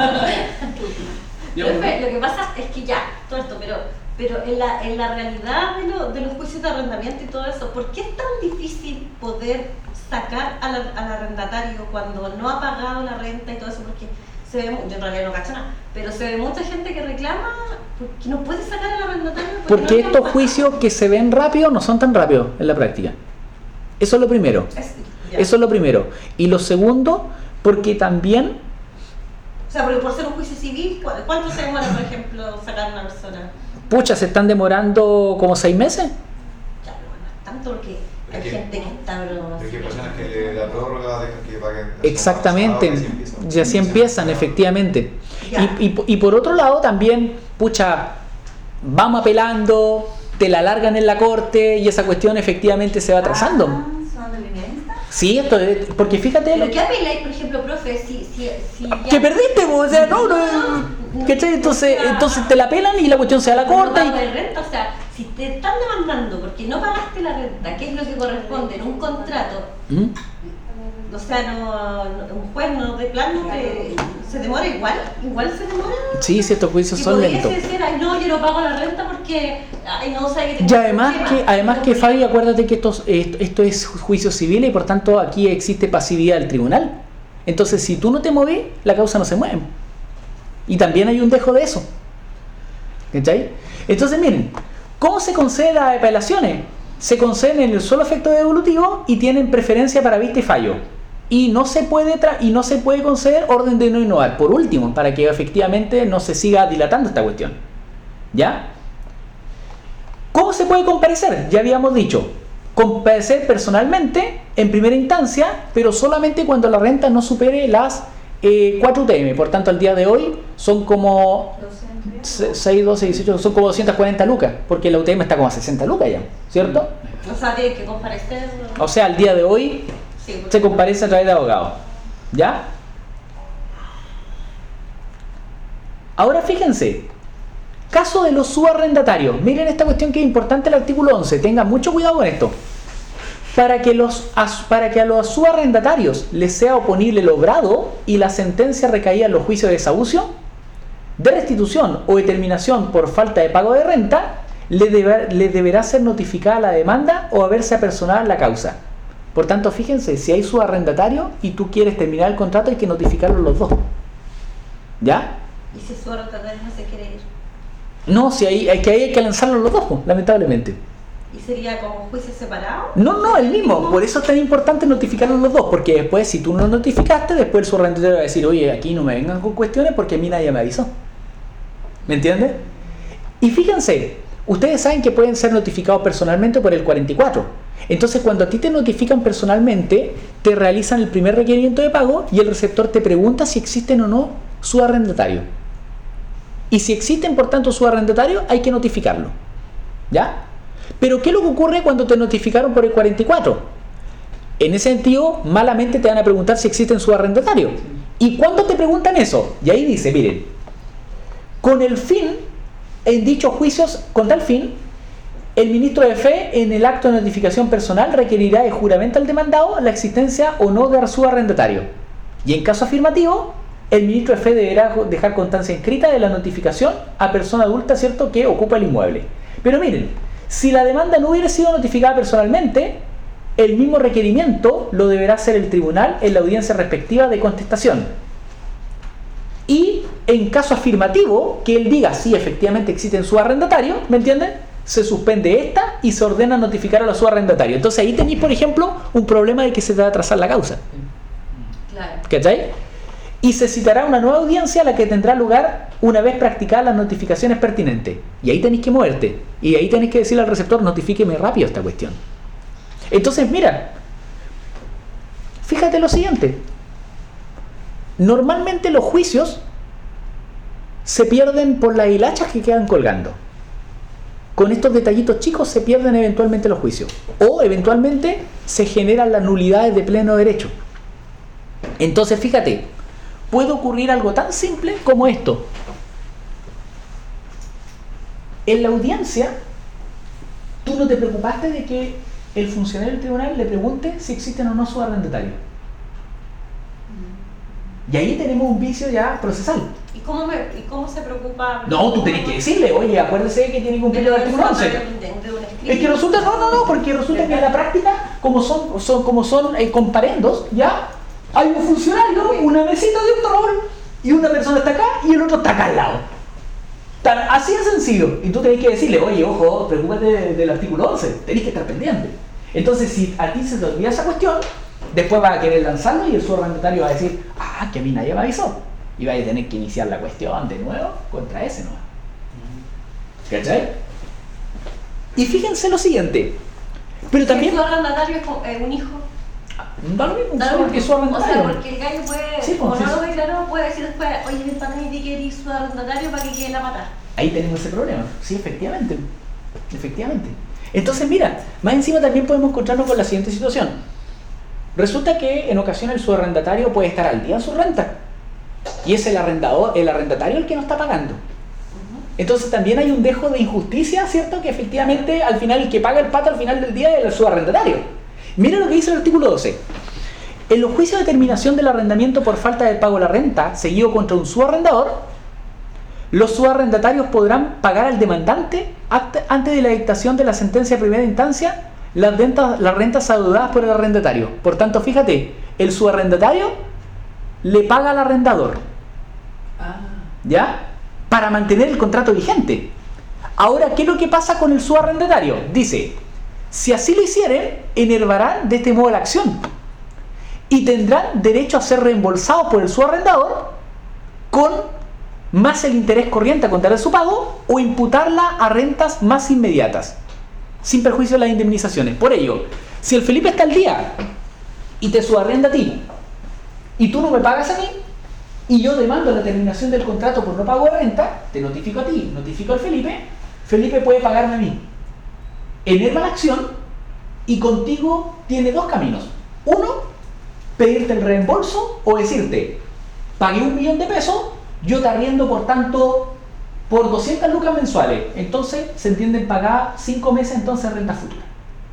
Lo que pasa es que ya, todo esto, pero en la realidad de los juicios de arrendamiento y todo eso, ¿por qué es tan difícil poder sacar al arrendatario cuando no ha pagado la renta y todo eso? Porque se ve, yo en realidad no cacho nada, pero se ve mucha gente que reclama que no puede sacar al arrendatario porque no estos juicios que se ven rápido no son tan rápidos en la práctica. Eso es lo primero. Eso es lo primero. Y lo segundo, porque también... O sea, porque por ser un juicio civil, ¿cuánto se demora, por ejemplo, sacar a una persona? Pucha, se están demorando como 6 meses. Ya, pero no es tanto porque hay gente que está... Hay personas que le da prórroga, dejan que paguen... Exactamente, y así empiezan, efectivamente. Y por otro lado también, pucha, vamos apelando, te la largan en la corte y esa cuestión efectivamente se va atrasando. ¿Son de vivienda? Sí, esto es, porque fíjate... ¿Pero qué apeláis, por ejemplo, profe? Si ya... Que perdiste, o sea, no, ¿cachai? Entonces te la pelan y la cuestión se va a la corte. No de renta, o sea, si te están demandando porque no pagaste la renta, que es lo que corresponde en un contrato, o sea, un juez no de plano se demora igual se demora. Sí, estos juicios son lentos. Decir, ay, no, yo no pago la renta porque, ay, no, o sea, que y además que Fabi, acuérdate que esto es juicio civil y por tanto aquí existe pasividad del tribunal. Entonces, si tú no te mueves, la causa no se mueve. Y también hay un dejo de eso. ¿Cachai? Entonces, miren, ¿cómo se conceden las apelaciones? Se conceden en el solo efecto devolutivo y tienen preferencia para vista y fallo. Y no se puede conceder orden de no innovar. Por último, para que efectivamente no se siga dilatando esta cuestión. ¿Ya? ¿Cómo se puede comparecer? Ya habíamos dicho, comparecer personalmente en primera instancia, pero solamente cuando la renta no supere las 4 UTM. Por tanto, al día de hoy son como 6, 12, 18, son como 240 lucas, porque la UTM está como a 60 lucas ya, ¿cierto? O sea, tiene que comparecer. O sea, al día de hoy sí, se comparece a través de abogado. ¿Ya? Ahora fíjense, caso de los subarrendatarios. Miren esta cuestión que es importante, el artículo 11. Tengan mucho cuidado con esto. Para que a los subarrendatarios les sea oponible el obrado y la sentencia recaída en los juicios de desahucio, de restitución o determinación por falta de pago de renta, le deberá ser notificada la demanda o haberse apersonado en la causa. Por tanto, fíjense, si hay subarrendatario y tú quieres terminar el contrato, hay que notificarlo los dos. ¿Ya? ¿Y si el subarrendatario no se quiere ir? No, si hay que lanzarlo los dos, lamentablemente. ¿Y sería como juicio separado? No, el mismo. Por eso es tan importante notificarlo los dos, porque después, si tú no notificaste, después el subarrendatario va a decir, oye, aquí no me vengan con cuestiones porque a mí nadie me avisó. ¿Me entiendes? Y fíjense, ustedes saben que pueden ser notificados personalmente por el 44. Entonces, cuando a ti te notifican personalmente, te realizan el primer requerimiento de pago y el receptor te pregunta si existen o no subarrendatarios. Y si existen, por tanto, subarrendatarios, hay que notificarlo. ¿Ya? Pero, ¿qué es lo que ocurre cuando te notificaron por el 44? En ese sentido, malamente te van a preguntar si existen subarrendatarios. ¿Y cuándo te preguntan eso? Y ahí dice, miren, con el fin, en dichos juicios, con tal fin, el ministro de fe, en el acto de notificación personal, requerirá de juramento al demandado la existencia o no de su arrendatario. Y en caso afirmativo, el ministro de fe deberá dejar constancia escrita de la notificación a persona adulta, ¿cierto?, que ocupa el inmueble. Pero miren, si la demanda no hubiera sido notificada personalmente, el mismo requerimiento lo deberá hacer el tribunal en la audiencia respectiva de contestación. Y en caso afirmativo, que él diga si efectivamente existe en su arrendatario, ¿me entienden?, se suspende esta y se ordena notificar a la subarrendatario. Entonces ahí tenéis, por ejemplo, un problema de que se te va a atrasar la causa. Claro. ¿Cachai? Y se citará una nueva audiencia a la que tendrá lugar una vez practicadas las notificaciones pertinentes. Y ahí tenéis que moverte. Y ahí tenéis que decirle al receptor, notifíqueme rápido esta cuestión. Entonces, mira, fíjate lo siguiente. Normalmente los juicios se pierden por las hilachas que quedan colgando. Con estos detallitos chicos se pierden eventualmente los juicios. O eventualmente se generan las nulidades de pleno derecho. Entonces, fíjate, puede ocurrir algo tan simple como esto. En la audiencia, tú no te preocupaste de que el funcionario del tribunal le pregunte si existen o no sus arrendatarios. Y ahí tenemos un vicio ya procesal. ¿Y cómo se preocupa? No, tú tenés que decirle, oye, acuérdese que tiene que cumplir el artículo 11. Es que resulta, no, porque resulta que en la práctica, como son comparendos, ya hay un funcionario, una mesita de un rol, y una persona está acá y el otro está acá al lado. Así de sencillo. Y tú tenés que decirle, oye, ojo, preocúpate del artículo 11, tenés que estar pendiente. Entonces, si a ti se te olvida esa cuestión, después vas a querer lanzarlo y el subarrendatario va a decir, que a mí nadie me avisó. Y vas a tener que iniciar la cuestión de nuevo contra ese, ¿no? ¿Cachai? Y fíjense lo siguiente. Pero también... ¿El subarrendatario es un hijo? Da lo mismo, que su arrendatario. O sea, porque el gallo puede, sí, como no lo declaró, puede decir después, oye, ven para mí, di que eres su arrendatario para que quede la pata. Ahí tenemos ese problema. Sí, efectivamente. Entonces, mira, más encima también podemos encontrarnos con la siguiente situación. Resulta que en ocasiones el subarrendatario puede estar al día en su renta. Y es el arrendatario el que no está pagando. Entonces también hay un dejo de injusticia, ¿cierto? Que efectivamente al final el que paga el pato al final del día es el subarrendatario. Mira lo que dice el artículo 12. En los juicios de terminación del arrendamiento por falta de pago de la renta, seguido contra un subarrendador, los subarrendatarios podrán pagar al demandante antes de la dictación de la sentencia de primera instancia las rentas adeudadas por el arrendatario. Por tanto, fíjate, el subarrendatario le paga al arrendador, ¿ya? Para mantener el contrato vigente. Ahora, ¿qué es lo que pasa con el subarrendatario? Dice, si así lo hicieren, enervarán de este modo la acción y tendrán derecho a ser reembolsados por el subarrendador con más el interés corriente a contar de su pago o imputarla a rentas más inmediatas, sin perjuicio de las indemnizaciones. Por ello, si el Felipe está al día y te subarrenda a ti y tú no me pagas a mí y yo demando la terminación del contrato por no pago de renta, te notifico a ti, notifico al Felipe, Felipe puede pagarme a mí. Enerva la acción y contigo tiene dos caminos. Uno, pedirte el reembolso o decirte, pagué 1 millón de pesos, yo te arriendo por tanto por 200 lucas mensuales. Entonces se entienden pagar 5 meses entonces renta futura.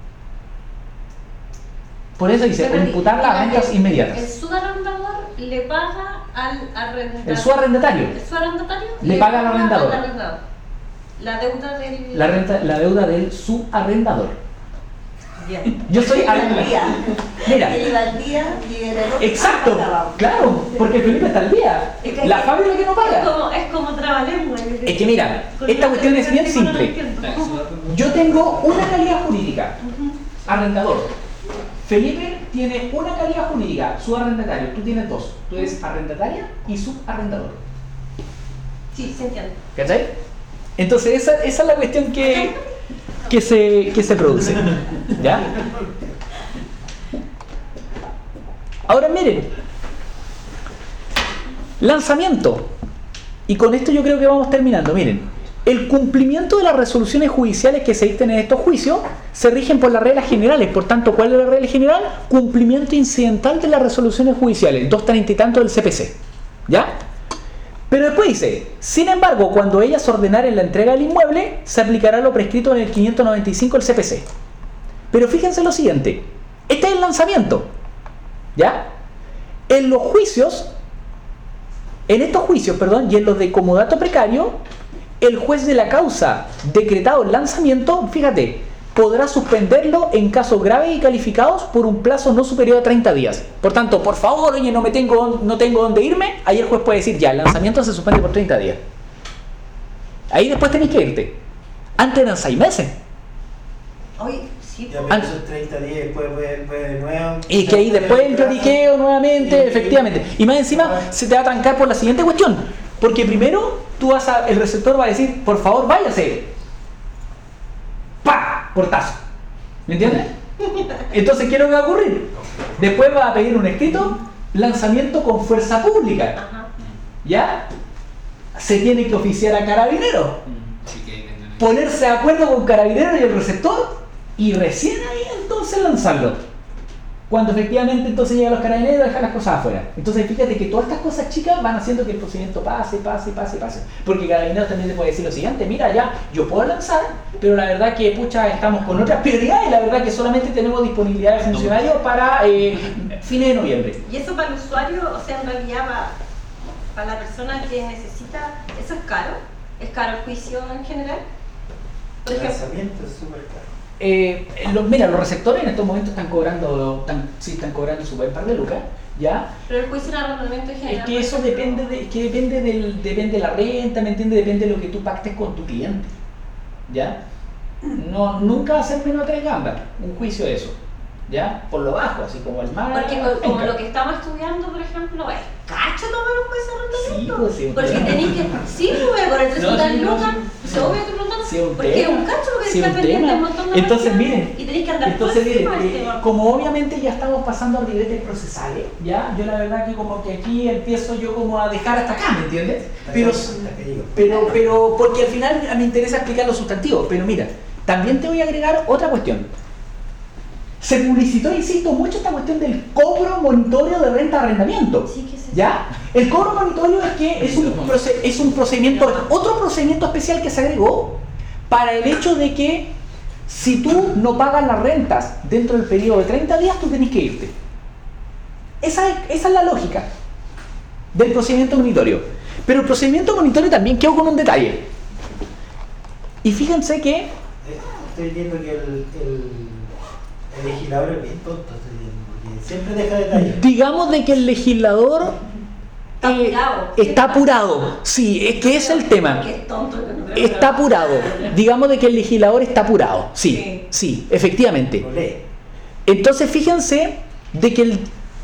Por eso dice, imputar las rentas inmediatas. El subarrendador le paga al arrendatario. El subarrendatario le paga al arrendador. La deuda del... La deuda del subarrendador. Bien. Yo soy arrendatario. Mira. Él iba al día y el otro Exacto, pagaba. claro, porque Felipe está al día. La fábrica que no paga. Es como trabalengua. Es que mira, esta cuestión es bien simple. Yo tengo una calidad jurídica, arrendador. Felipe tiene una calidad jurídica, subarrendatario. Tú tienes dos. Tú eres arrendataria y subarrendador. Sí, se entiende. ¿Cachai? Entonces esa es la cuestión que se produce. ¿Ya? Ahora miren, lanzamiento. Y con esto yo creo que vamos terminando. Miren, el cumplimiento de las resoluciones judiciales que se dicten en estos juicios se rigen por las reglas generales. Por tanto, ¿cuál es la regla general? Cumplimiento incidental de las resoluciones judiciales, 230 y tanto del CPC. ¿Ya? Pero después dice, sin embargo, cuando ellas ordenaren la entrega del inmueble, se aplicará lo prescrito en el 595 del CPC. Pero fíjense lo siguiente, este es el lanzamiento. ¿Ya? En los juicios, en estos juicios, perdón, y en los de comodato precario, el juez de la causa decretado el lanzamiento, fíjate, podrá suspenderlo en casos graves y calificados por un plazo no superior a 30 días. Por tanto, por favor, oye, no tengo dónde irme, ahí el juez puede decir, ya, el lanzamiento se suspende por 30 días. Ahí después tenés que irte. Antes eran 6 meses. Oye, sí. Ya, pero esos 30 días después puede de nuevo. Y que ahí después el lloriqueo nuevamente, efectivamente. Y más encima se te va a trancar por la siguiente cuestión. Porque primero el receptor va a decir, por favor, váyase. ¡Pah! Portazo. ¿Me entiendes? Entonces, ¿qué es lo que va a ocurrir? Después va a pedir un escrito, lanzamiento con fuerza pública. Ajá. ¿Ya? Se tiene que oficiar a Carabineros. Ponerse de acuerdo con Carabineros y el receptor y recién ahí entonces lanzarlo. Cuando efectivamente entonces llegan los Carabineros y dejan las cosas afuera. Entonces fíjate que todas estas cosas chicas van haciendo que el procedimiento pase. Porque Carabineros también te puede decir lo siguiente, mira ya, yo puedo lanzar, pero la verdad que pucha, estamos con otras prioridades y la verdad que solamente tenemos disponibilidad de funcionarios para fines de noviembre. Y eso para el usuario, o sea, en realidad para la persona que necesita, ¿eso es caro? ¿Es caro el juicio en general? Por El ejemplo, lanzamiento es súper caro. Mira, los receptores en estos momentos están cobrando su buen par de lucas, ¿ya? pero el juicio de arrendamiento en general. Es que eso depende de la renta, ¿me entiendes? Depende de lo que tú pactes con tu cliente, ¿ya? No, nunca va a ser menos de 3 gambas un juicio de eso, ¿ya? Por lo bajo, así como el mar. Porque como lo que estamos estudiando, por ejemplo, es cacho tomar un juicio de arrendamiento. Sí, pues sí. Porque tenéis que. Sí, pues, con el 300 lucas, se obvio que preguntan. Sí, un porque es tema. un cacho lo que Sí, está un pendiente tema. un montón de Entonces, material, miren, y tenéis que andar entonces, por encima del miren, tema. como obviamente ya estamos pasando a ribetes procesales, ¿ya? Yo la verdad que como que aquí empiezo yo como a dejar hasta acá, ¿me entiendes? Pero porque al final me interesa explicar los sustantivos. Pero mira, también te voy a agregar otra cuestión. Se publicitó, insisto, mucho esta cuestión del cobro monitorio de renta de arrendamiento. Sí, ¿qué es eso? ¿Ya? El cobro monitorio es que es un procedimiento, otro procedimiento especial que se agregó para el hecho de que si tú no pagas las rentas dentro del periodo de 30 días, tú tenés que irte. Esa es la lógica del procedimiento monitorio. Pero el procedimiento monitorio también quedó con un detalle. Y fíjense que Estoy viendo que el legislador es bien tonto, estoy viendo, porque siempre deja detalles. digamos de que el legislador está apurado. Sí, es que es el tema. Qué tonto que no. Está apurado. Digamos de que el legislador está apurado. Sí, efectivamente. Lo lee. Entonces fíjense de que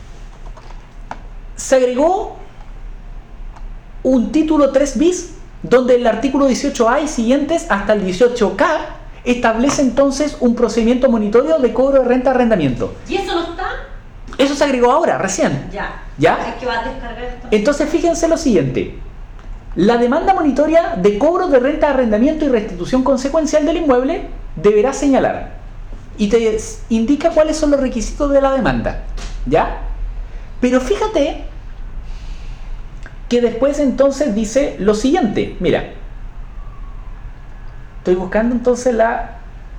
se agregó un título 3 bis donde el artículo 18A y siguientes hasta el 18K establece entonces un procedimiento monitorio de cobro de renta de arrendamiento. ¿Y eso no está? Eso se agregó ahora, recién. ¿Ya? Es que va a descargar esto. Entonces fíjense lo siguiente. La demanda monitoria de cobro de renta de arrendamiento y restitución consecuencial del inmueble deberá señalar y te indica cuáles son los requisitos de la demanda, ¿ya? Pero fíjate que después entonces dice lo siguiente, mira, estoy buscando entonces la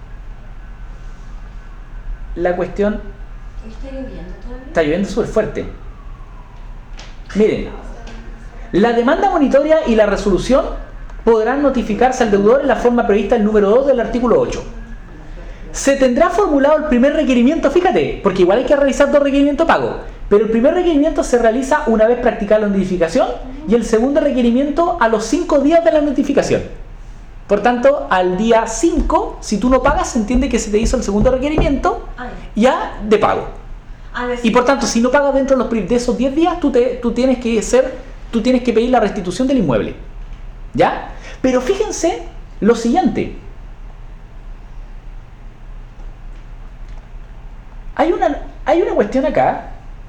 cuestión. ¿Está lloviendo todavía? Está lloviendo súper fuerte. Miren, la demanda monitoria y la resolución podrán notificarse al deudor en la forma prevista en el número 2 del artículo 8. Se tendrá formulado el primer requerimiento, fíjate, porque igual hay que realizar 2 requerimientos de pago, pero el primer requerimiento se realiza una vez practicada la notificación y el segundo requerimiento a los 5 días de la notificación. Por tanto, al día 5, si tú no pagas, se entiende que se te hizo el segundo requerimiento ya de pago. Y por tanto, si no pagas dentro de esos 10 días, tú tienes que pedir la restitución del inmueble. ¿Ya? Pero fíjense lo siguiente. Hay una cuestión acá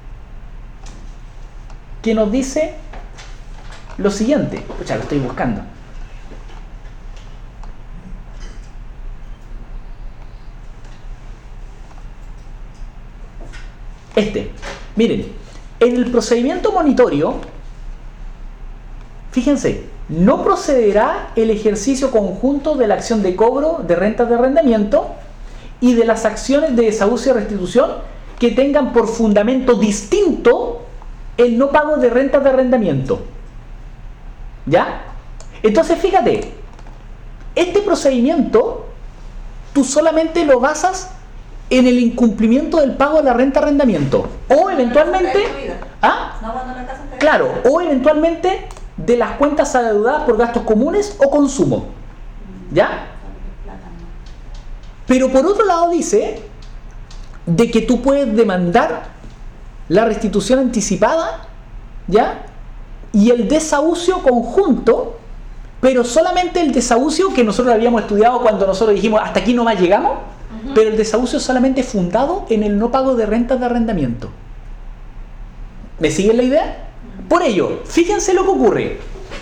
que nos dice lo siguiente. Escucha, lo estoy buscando. Miren, en el procedimiento monitorio, fíjense, no procederá el ejercicio conjunto de la acción de cobro de rentas de arrendamiento y de las acciones de desahucio y restitución que tengan por fundamento distinto el no pago de rentas de arrendamiento. ¿Ya? Entonces, fíjate, este procedimiento tú solamente lo basas en el incumplimiento del pago de la renta de arrendamiento o eventualmente, No cuando la casa está claro, o eventualmente de las cuentas adeudadas por gastos comunes o consumo. ¿Ya? Pero por otro lado dice de que tú puedes demandar la restitución anticipada, ¿ya? Y el desahucio conjunto, pero solamente el desahucio que nosotros habíamos estudiado cuando nosotros dijimos hasta aquí nomás llegamos, pero el desahucio solamente fundado en el no pago de rentas de arrendamiento. ¿Me siguen la idea? Por ello, fíjense lo que ocurre.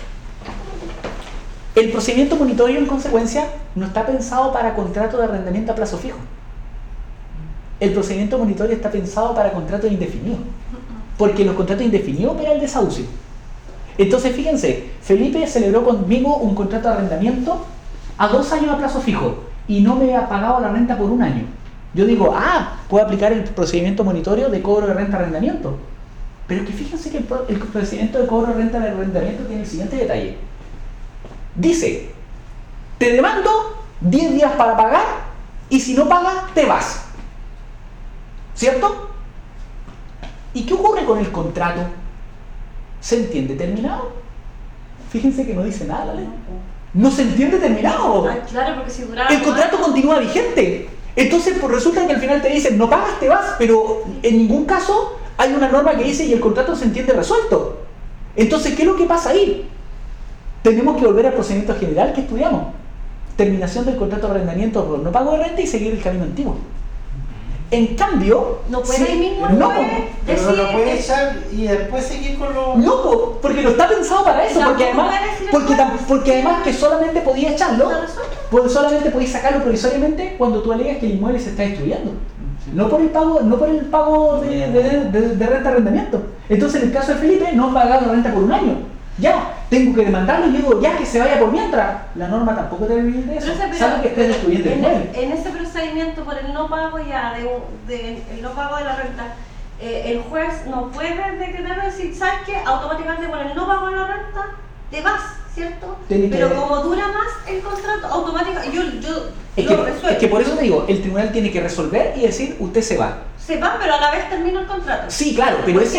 El procedimiento monitorio, en consecuencia, no está pensado para contrato de arrendamiento a plazo fijo. El procedimiento monitorio está pensado para contratos indefinidos. Porque los contratos indefinidos opera el desahucio. Entonces, fíjense, Felipe celebró conmigo un contrato de arrendamiento a 2 años a plazo fijo y no me ha pagado la renta por 1 año. Yo digo, puedo aplicar el procedimiento monitorio de cobro de renta de arrendamiento. Pero es que fíjense que el procedimiento de cobro de renta de arrendamiento tiene el siguiente detalle. Dice, te demando 10 días para pagar y si no pagas, te vas. ¿Cierto? ¿Y qué ocurre con el contrato? ¿Se entiende terminado? Fíjense que no dice nada la ley. No se entiende terminado. Ah, claro, porque si duraba... El contrato continúa vigente. Entonces, pues resulta que al final te dicen, no pagas, te vas, pero en ningún caso hay una norma que dice y el contrato se entiende resuelto. Entonces, ¿qué es lo que pasa ahí? Tenemos que volver al procedimiento general que estudiamos. Terminación del contrato de arrendamiento por no pago de renta y seguir el camino antiguo. En cambio... No puede ahí mismo, no, Pero no lo puede echar y después seguir con lo... no, porque no está pensado para eso, porque además que solamente podía echarlo, solamente podías sacarlo provisoriamente cuando tú alegas que el inmueble se está destruyendo. No por el pago de renta de arrendamiento. Entonces en el caso de Felipe no han pagado la renta por 1 año. Ya, tengo que demandarlo y digo, ya que se vaya por mientras. La norma tampoco debe vivir de eso. Salvo que esté destruyendo el inmueble. En ese procedimiento por el no pago el no pago de la renta, el juez no puede decretar decir, ¿sabes qué? Automáticamente por el no pago de la renta te vas, ¿cierto? Pero como dura más el contrato, automáticamente yo lo resuelvo. Es que por eso te digo, el tribunal tiene que resolver y decir, usted se va. Se va, pero a la vez termina el contrato. Sí, claro, pero ese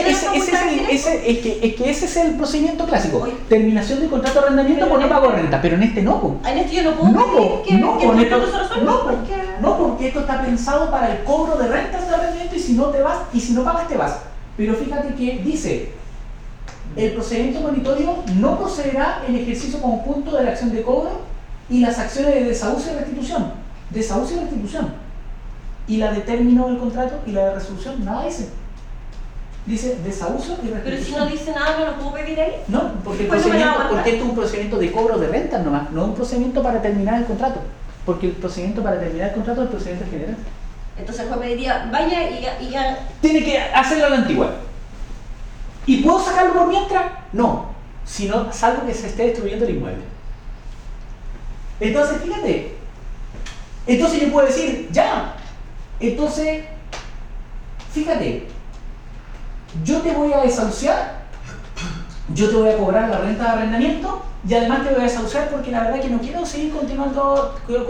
es el procedimiento clásico. Oye. Terminación del contrato de arrendamiento por no pago de renta, pero en este no. En este yo no puedo pedir que el contrato se resuelva. Porque esto está pensado para el cobro de rentas de arrendamiento y si no te vas, y si no pagas te vas. Pero fíjate que dice, el procedimiento monitorio no procederá el ejercicio conjunto de la acción de cobro y las acciones de desahucio y restitución. Desahucio y restitución. Y la de término del contrato y la de resolución, nada dice. Dice desahucio y restitución. Pero si no dice nada, ¿no lo puedo pedir ahí? No, porque Pues esto es un procedimiento de cobro de rentas nomás, no es un procedimiento para terminar el contrato. Porque el procedimiento para terminar el contrato es el procedimiento general. Entonces el juez me diría, vaya y ya... Tiene que hacerlo a la antigua. ¿Y puedo sacarlo por mientras? No, sino salvo que se esté destruyendo el inmueble. Entonces, fíjate. Entonces yo puedo decir, ya. Entonces, fíjate. Yo te voy a desahuciar. Yo te voy a cobrar la renta de arrendamiento. Y además te voy a desahuciar porque la verdad que no quiero seguir continuar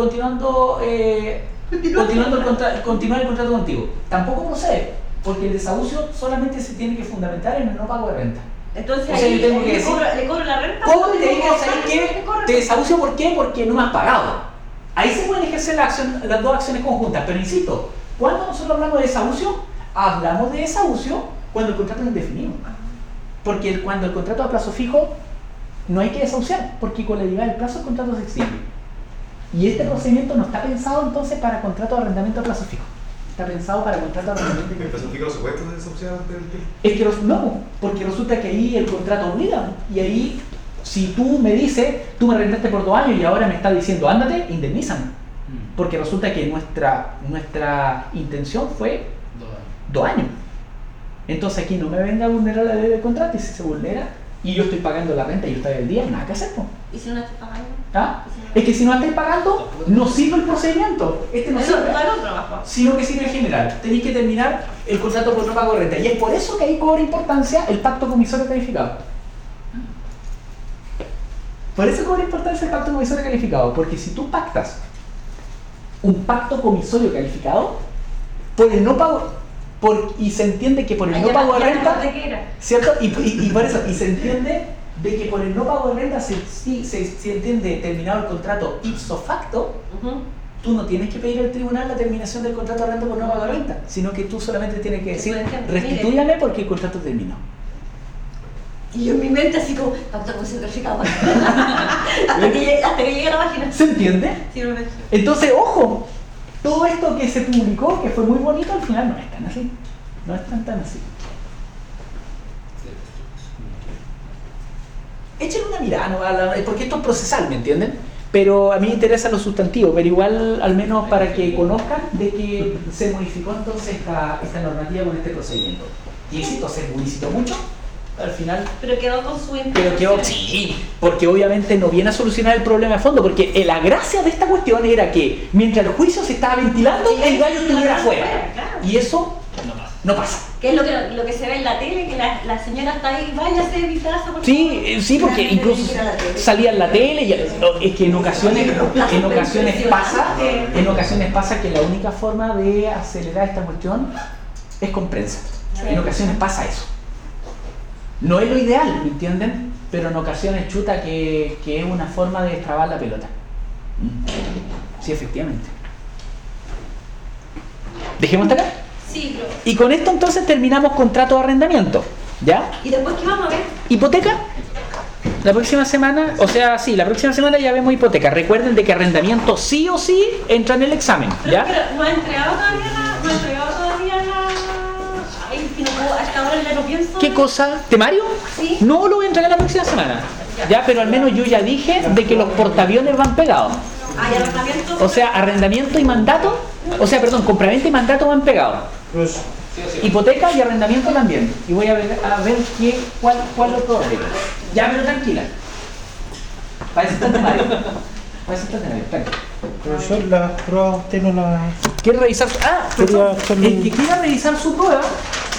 el contrato contigo. Tampoco procede, porque el desahucio solamente se tiene que fundamentar en el no pago de renta. Entonces o sea, ahí yo tengo que decir, le cobro la renta. ¿cómo te digo que te desahucio? ¿Por qué? Porque no me has pagado. Ahí se pueden ejercer las dos acciones conjuntas, pero insisto, cuando nosotros hablamos de desahucio, hablamos de desahucio cuando el contrato es indefinido. Porque cuando el contrato a plazo fijo, no hay que desahuciar, porque con la llegada del plazo el contrato se extiende. Y este procedimiento no está pensado entonces para contrato de arrendamiento a plazo fijo. Está pensado para contrato de arrendamiento. ¿El plazo fijo no se puede desahuciar antes del tiempo? Es que no, porque resulta que ahí el contrato obliga. Y ahí, si tú me dices, tú me arrendaste por 2 años y ahora me estás diciendo, ándate, indemnízame. Porque resulta que nuestra intención fue 2 años. Entonces aquí no me venga a vulnerar la ley del contrato, y si se vulnera y yo estoy pagando la renta y yo estoy al día, nada que hacer, pues. ¿Y si no estoy pagando? ¿Ah? Es que si no estáis pagando, no sirve el procedimiento. Este no Eso sirve. no es un trabajo. Sino que sirve en general. Tenéis que terminar el contrato por no pago de renta. Y es por eso que ahí cobra importancia el pacto comisorio calificado. Por eso cobra importancia el pacto comisorio calificado. Porque si tú pactas un pacto comisorio calificado, por el no pago, y se entiende que por el no pago de renta, ¿cierto? Y por eso, y se entiende de que por el no pago de renta se entiende terminado el contrato ipso facto. Tú no tienes que pedir al tribunal la terminación del contrato de renta por no pago de renta, sino que tú solamente tienes que decir, restitúyame porque el contrato terminó. Y yo en mi mente así como, pacto con certificado. hasta que llegue a la página. ¿Se entiende? Sí, no me... Entonces, ojo, todo esto que se publicó, que fue muy bonito, al final no es tan así. No es tan así. Échenle una mirada, ¿no? Porque esto es procesal, ¿me entienden? Pero a mí me interesa lo sustantivo, pero igual al menos para que conozcan de que se modificó entonces esta normativa con este procedimiento. Y insisto, se publicitó mucho, al final... Pero quedó con su Pero quedó, sí, porque obviamente no viene a solucionar el problema de fondo, porque la gracia de esta cuestión era que mientras el juicio se estaba ventilando, el gallo estuviera afuera. Y eso no pasa. Que es lo que se ve en la tele, que la señora está ahí, váyase de mi casa. Por Sí, porque incluso salía en la tele y es que en ocasiones pasa que la única forma de acelerar esta cuestión es con prensa. En ocasiones pasa eso. No es lo ideal, ¿me entienden? Pero en ocasiones chuta que es una forma de destrabar la pelota. Sí, efectivamente. Dejemos hasta acá. Sí, pero... Y con esto entonces terminamos contrato de arrendamiento, ¿ya? ¿Y después qué vamos a ver? Hipoteca. La próxima semana, la próxima semana ya vemos hipoteca. Recuerden de que arrendamiento sí o sí entra en el examen, ¿ya? Pero no ha entregado todavía la... Ay, que no puedo, hasta ahora ya no pienso... ¿Qué cosa? ¿Temario? Sí. No lo voy a entregar la próxima semana. Ya, pero al menos yo ya dije de que los portaaviones van pegados. Ah, ¿y arrendamiento? O sea, arrendamiento y mandato, compraventa y mandato van pegados. Pues, Hipoteca y arrendamiento también. Y voy a ver cuál otro arreglo. Ya, pero tranquila. Para eso está el temario. Tranquila. profesor, las pruebas usted no las... ¿Quiere revisar? Ah, Quería el que quiera revisar su prueba,